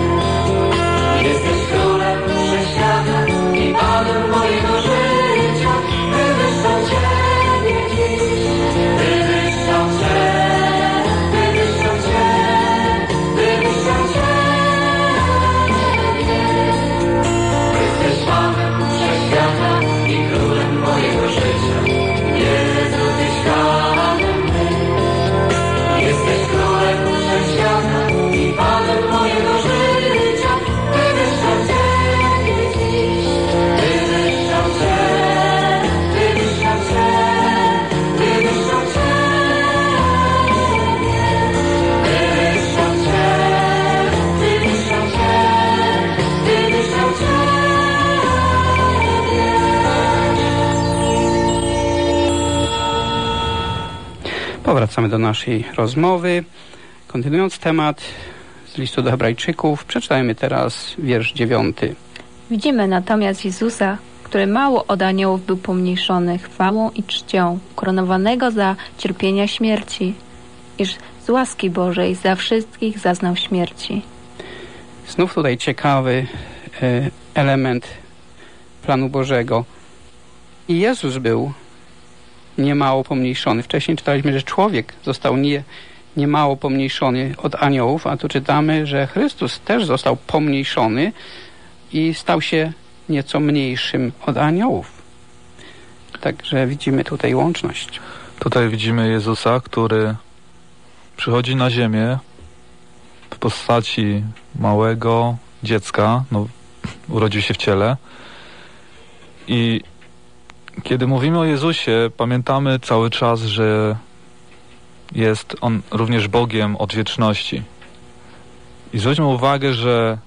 Powracamy do naszej rozmowy. Kontynuując temat z listu do Hebrajczyków, przeczytajmy teraz wiersz 9. Widzimy natomiast Jezusa, który mało od aniołów był pomniejszony chwałą i czcią, ukoronowanego za cierpienia śmierci, iż z łaski Bożej za wszystkich zaznał śmierci. Znów tutaj ciekawy element planu Bożego. I Jezus był niemało pomniejszony. Wcześniej czytaliśmy, że człowiek został niemało pomniejszony od aniołów, a tu czytamy, że Chrystus też został pomniejszony i stał się nieco mniejszym od aniołów. Także widzimy tutaj łączność. Tutaj widzimy Jezusa, który przychodzi na ziemię w postaci małego dziecka, urodził się w ciele. I kiedy mówimy o Jezusie, pamiętamy cały czas, że jest On również Bogiem od wieczności. I zwróćmy uwagę, że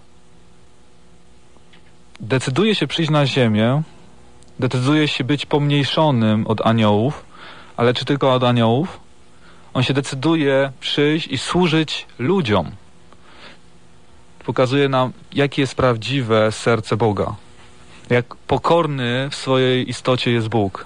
decyduje się przyjść na ziemię, decyduje się być pomniejszonym od aniołów, ale czy tylko od aniołów? On się decyduje przyjść i służyć ludziom. Pokazuje nam, jakie jest prawdziwe serce Boga. Jak pokorny w swojej istocie jest Bóg.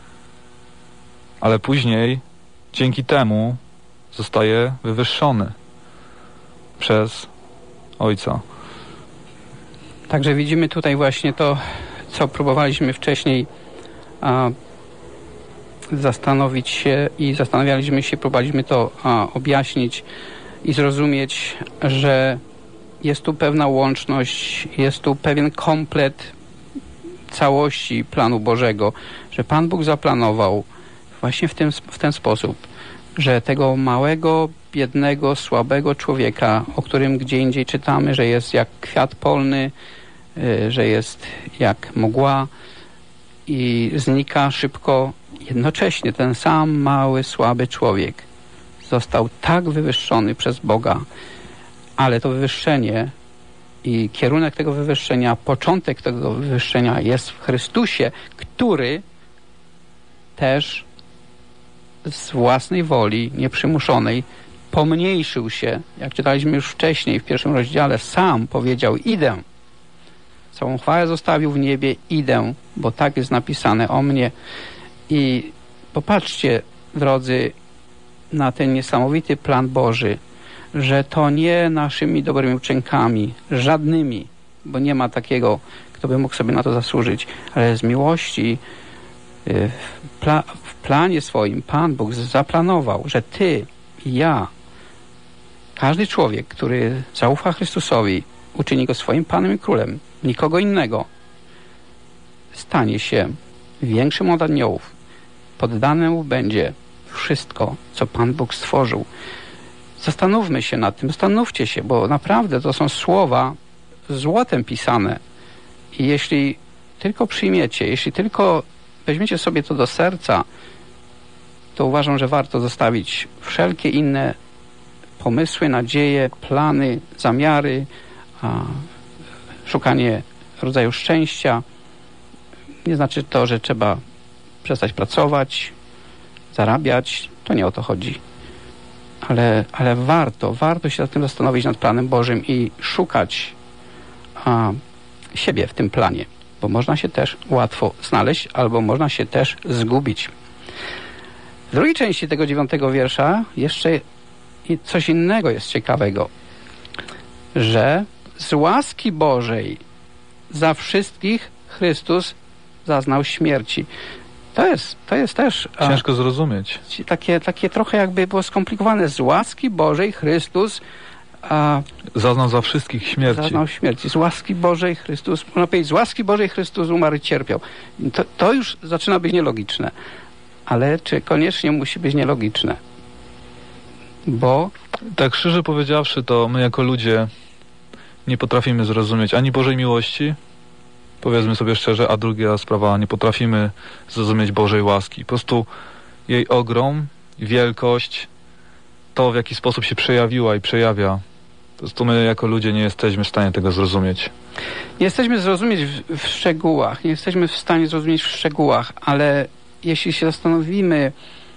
Ale później, dzięki temu, zostaje wywyższony przez Ojca. Także widzimy tutaj właśnie to, co próbowaliśmy wcześniej zastanowić się i zastanawialiśmy się, próbowaliśmy to objaśnić i zrozumieć, że jest tu pewna łączność, jest tu pewien komplet całości planu Bożego, że Pan Bóg zaplanował właśnie w ten sposób, że tego małego, biednego, słabego człowieka, o którym gdzie indziej czytamy, że jest jak kwiat polny, że jest jak mgła i znika szybko, jednocześnie ten sam mały, słaby człowiek został tak wywyższony przez Boga, ale to wywyższenie i kierunek tego wywyższenia, początek tego wywyższenia jest w Chrystusie, który też z własnej woli, nieprzymuszonej, pomniejszył się, jak czytaliśmy już wcześniej w pierwszym rozdziale, sam powiedział: idę. Całą chwałę zostawił w niebie, idę, bo tak jest napisane o mnie. I popatrzcie, drodzy, na ten niesamowity plan Boży, że to nie naszymi dobrymi uczynkami, żadnymi, bo nie ma takiego, kto by mógł sobie na to zasłużyć, ale z miłości w planie swoim Pan Bóg zaplanował, że ty i ja, każdy człowiek, który zaufa Chrystusowi, uczyni Go swoim Panem i Królem, nikogo innego, stanie się większym od aniołów. Poddane mu będzie wszystko, co Pan Bóg stworzył. Zastanówmy się nad tym, zastanówcie się, bo naprawdę to są słowa złotem pisane. I jeśli tylko przyjmiecie, jeśli tylko weźmiecie sobie to do serca, to uważam, że warto zostawić wszelkie inne pomysły, nadzieje, plany, zamiary, szukanie rodzaju szczęścia. Nie znaczy to, że trzeba przestać pracować, zarabiać. To nie o to chodzi. Ale warto się nad tym zastanowić, nad planem Bożym i szukać siebie w tym planie, bo można się też łatwo znaleźć, albo można się też zgubić. W drugiej części tego 9 wiersza jeszcze coś innego jest ciekawego, że z łaski Bożej za wszystkich Chrystus zaznał śmierci. To jest też... Ciężko zrozumieć. Takie trochę jakby było skomplikowane. Z łaski Bożej Chrystus zaznał za wszystkich śmierci. Zaznał śmierci. Z łaski Bożej Chrystus, można powiedzieć, z łaski Bożej Chrystus umarł i cierpiał. To już zaczyna być nielogiczne. Ale czy koniecznie musi być nielogiczne? Bo... Tak szczerze powiedziawszy, to my jako ludzie nie potrafimy zrozumieć ani Bożej miłości, powiedzmy sobie szczerze, a druga sprawa, nie potrafimy zrozumieć Bożej łaski. Po prostu jej ogrom, wielkość, to w jaki sposób się przejawiła i przejawia. Po prostu my jako ludzie nie jesteśmy w stanie tego zrozumieć. Nie jesteśmy zrozumieć w szczegółach, nie jesteśmy w stanie zrozumieć w szczegółach, ale jeśli się zastanowimy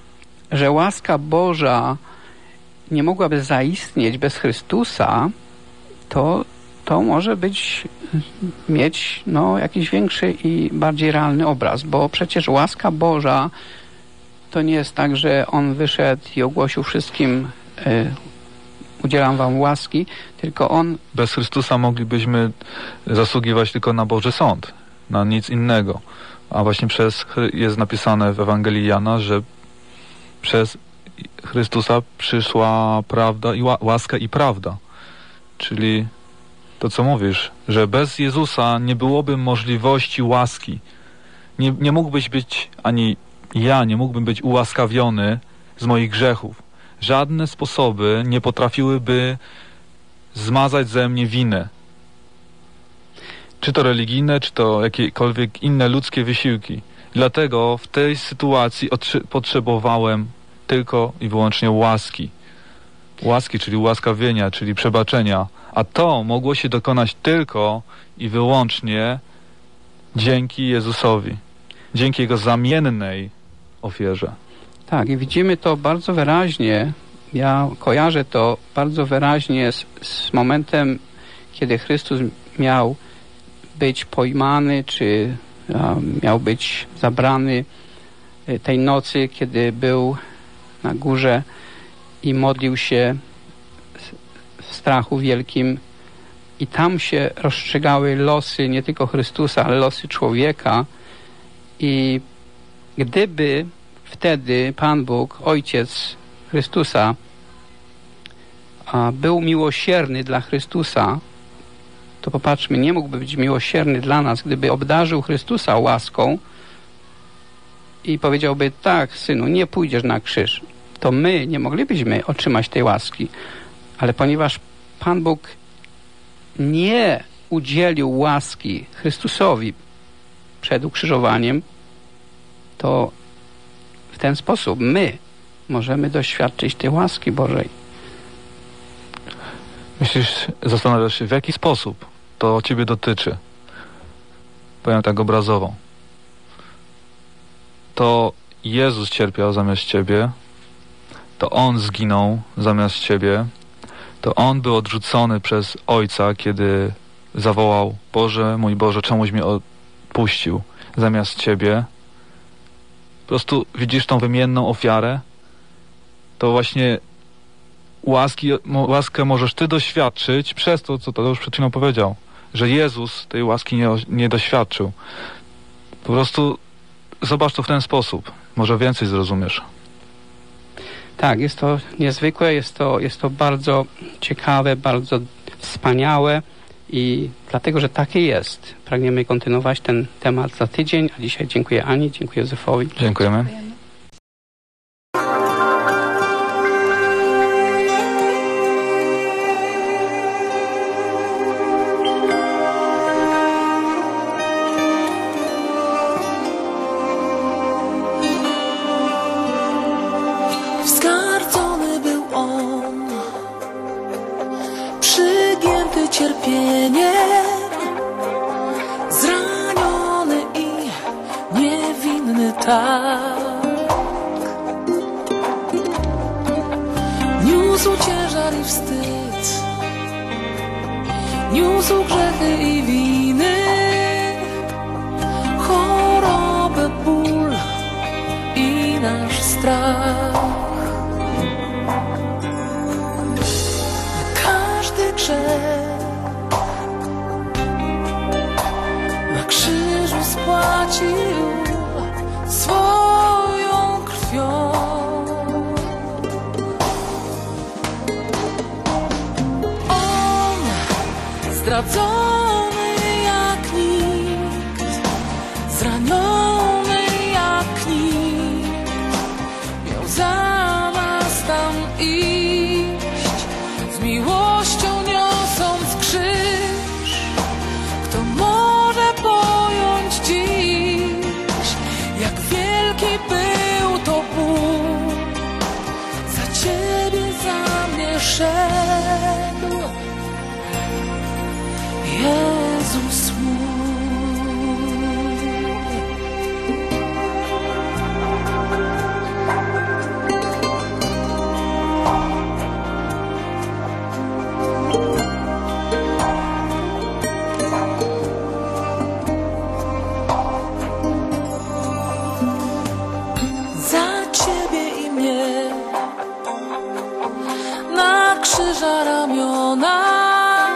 że łaska Boża nie mogłaby zaistnieć bez Chrystusa, to może mieć jakiś większy i bardziej realny obraz, bo przecież łaska Boża to nie jest tak, że On wyszedł i ogłosił wszystkim udzielam wam łaski, tylko On... Bez Chrystusa moglibyśmy zasługiwać tylko na Boży Sąd, na nic innego. A właśnie jest napisane w Ewangelii Jana, że przez Chrystusa przyszła prawda i łaska i prawda. Czyli to, co mówisz, że bez Jezusa nie byłoby możliwości łaski. Nie mógłbyś być, ani ja nie mógłbym być ułaskawiony z moich grzechów. Żadne sposoby nie potrafiłyby zmazać ze mnie winę. Czy to religijne, czy to jakiekolwiek inne ludzkie wysiłki. Dlatego w tej sytuacji potrzebowałem tylko i wyłącznie łaski. Łaski, czyli ułaskawienia, czyli przebaczenia. A to mogło się dokonać tylko i wyłącznie dzięki Jezusowi. Dzięki Jego zamiennej ofierze. Tak, i widzimy to bardzo wyraźnie. Ja kojarzę to bardzo wyraźnie z momentem, kiedy Chrystus miał być pojmany, czy miał być zabrany tej nocy, kiedy był na górze i modlił się w strachu wielkim. I tam się rozstrzygały losy nie tylko Chrystusa, ale losy człowieka. I gdyby wtedy Pan Bóg, Ojciec Chrystusa, był miłosierny dla Chrystusa, to popatrzmy, nie mógłby być miłosierny dla nas, gdyby obdarzył Chrystusa łaską i powiedziałby, tak, synu, nie pójdziesz na krzyż. To my nie moglibyśmy otrzymać tej łaski. Ale ponieważ Pan Bóg nie udzielił łaski Chrystusowi przed ukrzyżowaniem, to w ten sposób my możemy doświadczyć tej łaski Bożej. Zastanawiasz się, w jaki sposób to Ciebie dotyczy? Powiem tak obrazowo. To Jezus cierpiał zamiast Ciebie, to On zginął zamiast Ciebie, to On był odrzucony przez Ojca, kiedy zawołał, Boże, mój Boże, czemuś mnie odpuścił zamiast Ciebie. Po prostu widzisz tą wymienną ofiarę? To właśnie łaskę możesz Ty doświadczyć przez to, co Tadeusz przed chwilą powiedział, że Jezus tej łaski nie doświadczył. Po prostu zobacz to w ten sposób. Może więcej zrozumiesz. Tak, jest to niezwykłe, jest to bardzo ciekawe, bardzo wspaniałe i dlatego, że takie jest, pragniemy kontynuować ten temat za tydzień, a dzisiaj dziękuję Ani, dziękuję Józefowi. Dziękujemy. Zgardzony był on, przygięty cierpieniem, zraniony i niewinny tak. Niósł ciężar i wstyd, niósł grzechy i winy, chorobę, ból i nasz strach. Każdy grzech na krzyżu spłacił swoją krwią. On zdradzony jak nikt, zraniony jak nikt, miał za nas tam iść, z miłością niosąc krzyż. Kto może pojąć dziś, jak wielki był to ból, za Ciebie, za mnie szedł. krzyża ramiona,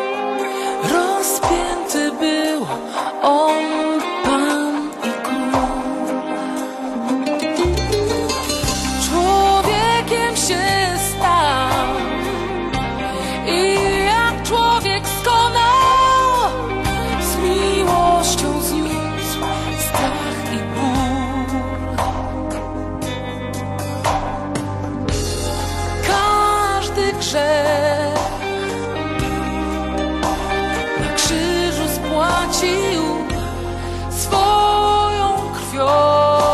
rozpięty był on, Pan i Król. Człowiekiem się stał i jak człowiek skonał, z miłością zniósł strach i ból. Każdy grzech na krzyżu spłacił swoją krwią.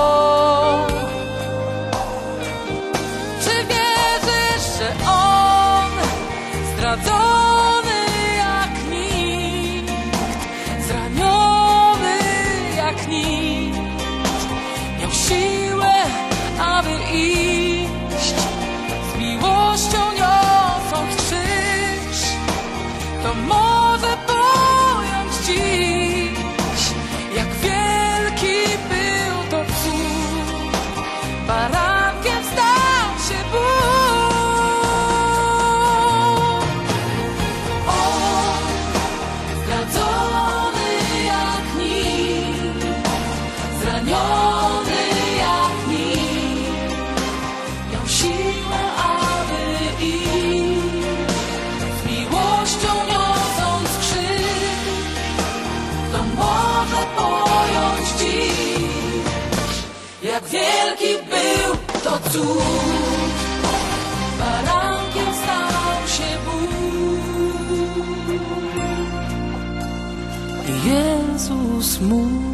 Czy wierzysz, że On, zdradzony jak nikt, zraniony jak nikt, miał siłę, aby iść z miłością niosąc krzyż, to może pojąć dziś, jak wielki był to cud. Barankiem stał się Bóg. On, zdradzony jak nikt, zraniony jak nikt, miał siłę, aby iść z miłością niosąc krzyż, to może pojąć dziś, jak wielki był to cud. Barankiem stał się Bóg. Jezus mój.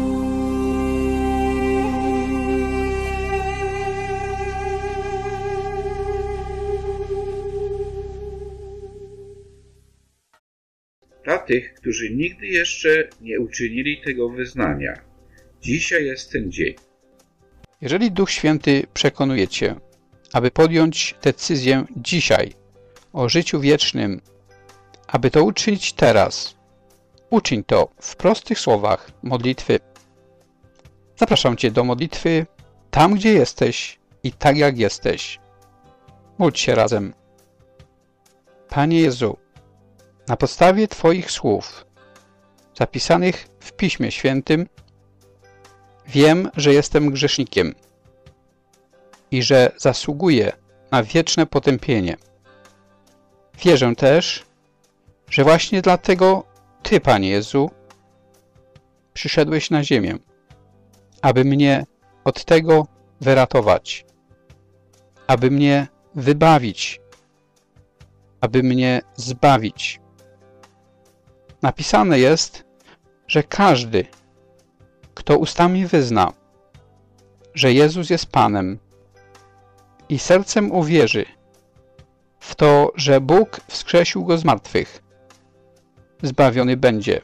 Dla tych, którzy nigdy jeszcze nie uczynili tego wyznania, dzisiaj jest ten dzień. Jeżeli Duch Święty przekonuje Cię, aby podjąć decyzję dzisiaj o życiu wiecznym, aby to uczynić teraz, uczyń to w prostych słowach modlitwy. Zapraszam Cię do modlitwy tam, gdzie jesteś i tak jak jesteś. Módl się razem. Panie Jezu, na podstawie Twoich słów zapisanych w Piśmie Świętym wiem, że jestem grzesznikiem i że zasługuję na wieczne potępienie. Wierzę też, że właśnie dlatego Ty, Panie Jezu, przyszedłeś na ziemię, aby mnie od tego wyratować, aby mnie wybawić, aby mnie zbawić. Napisane jest, że każdy, kto ustami wyzna, że Jezus jest Panem i sercem uwierzy w to, że Bóg wskrzesił Go z martwych, zbawiony będzie,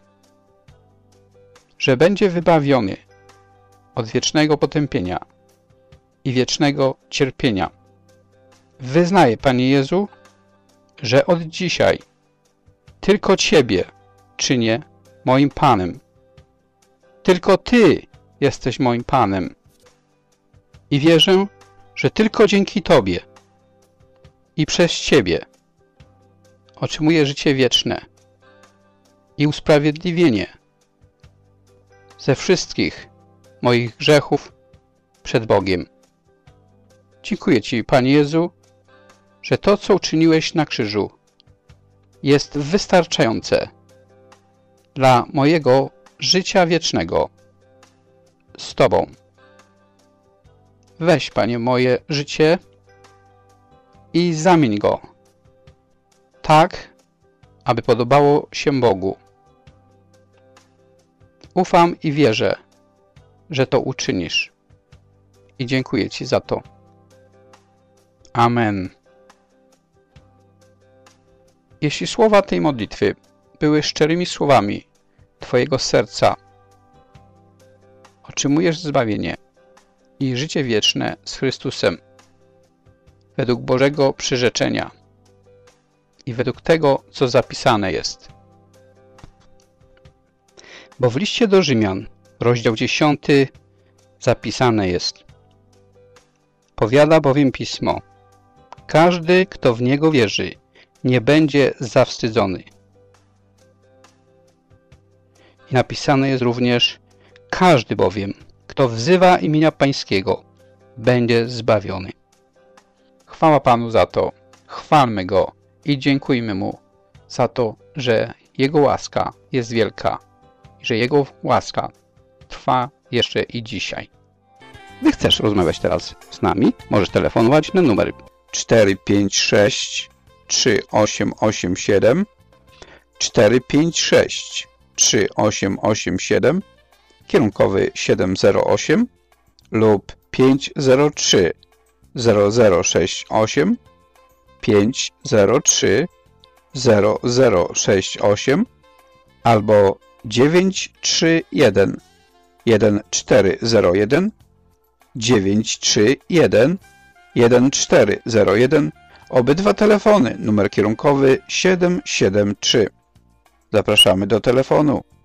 że będzie wybawiony od wiecznego potępienia i wiecznego cierpienia. Wyznaję, Panie Jezu, że od dzisiaj tylko Ciebie czynię moim Panem. Tylko Ty jesteś moim Panem. I wierzę, że tylko dzięki Tobie i przez Ciebie otrzymuję życie wieczne i usprawiedliwienie ze wszystkich moich grzechów przed Bogiem. Dziękuję Ci, Panie Jezu, że to, co uczyniłeś na krzyżu, jest wystarczające dla mojego życia wiecznego z Tobą. Weź, Panie, moje życie i zamień go tak, aby podobało się Bogu. Ufam i wierzę, że to uczynisz. I dziękuję Ci za to. Amen. Jeśli słowa tej modlitwy były szczerymi słowami Twojego serca, otrzymujesz zbawienie i życie wieczne z Chrystusem według Bożego przyrzeczenia i według tego, co zapisane jest. Bo w liście do Rzymian, rozdział 10, zapisane jest: powiada bowiem Pismo: każdy, kto w Niego wierzy, nie będzie zawstydzony. I napisane jest również: każdy bowiem, kto wzywa imienia Pańskiego, będzie zbawiony. Chwała Panu za to, chwalmy Go i dziękujmy Mu za to, że Jego łaska jest wielka i że Jego łaska trwa jeszcze i dzisiaj. Gdy chcesz rozmawiać teraz z nami, możesz telefonować na numer 456 3887 456 3887, kierunkowy 708 lub 503 0068 503 0068 albo 931 1401 931 1401. Obydwa telefony, numer kierunkowy 773. Zapraszamy do telefonu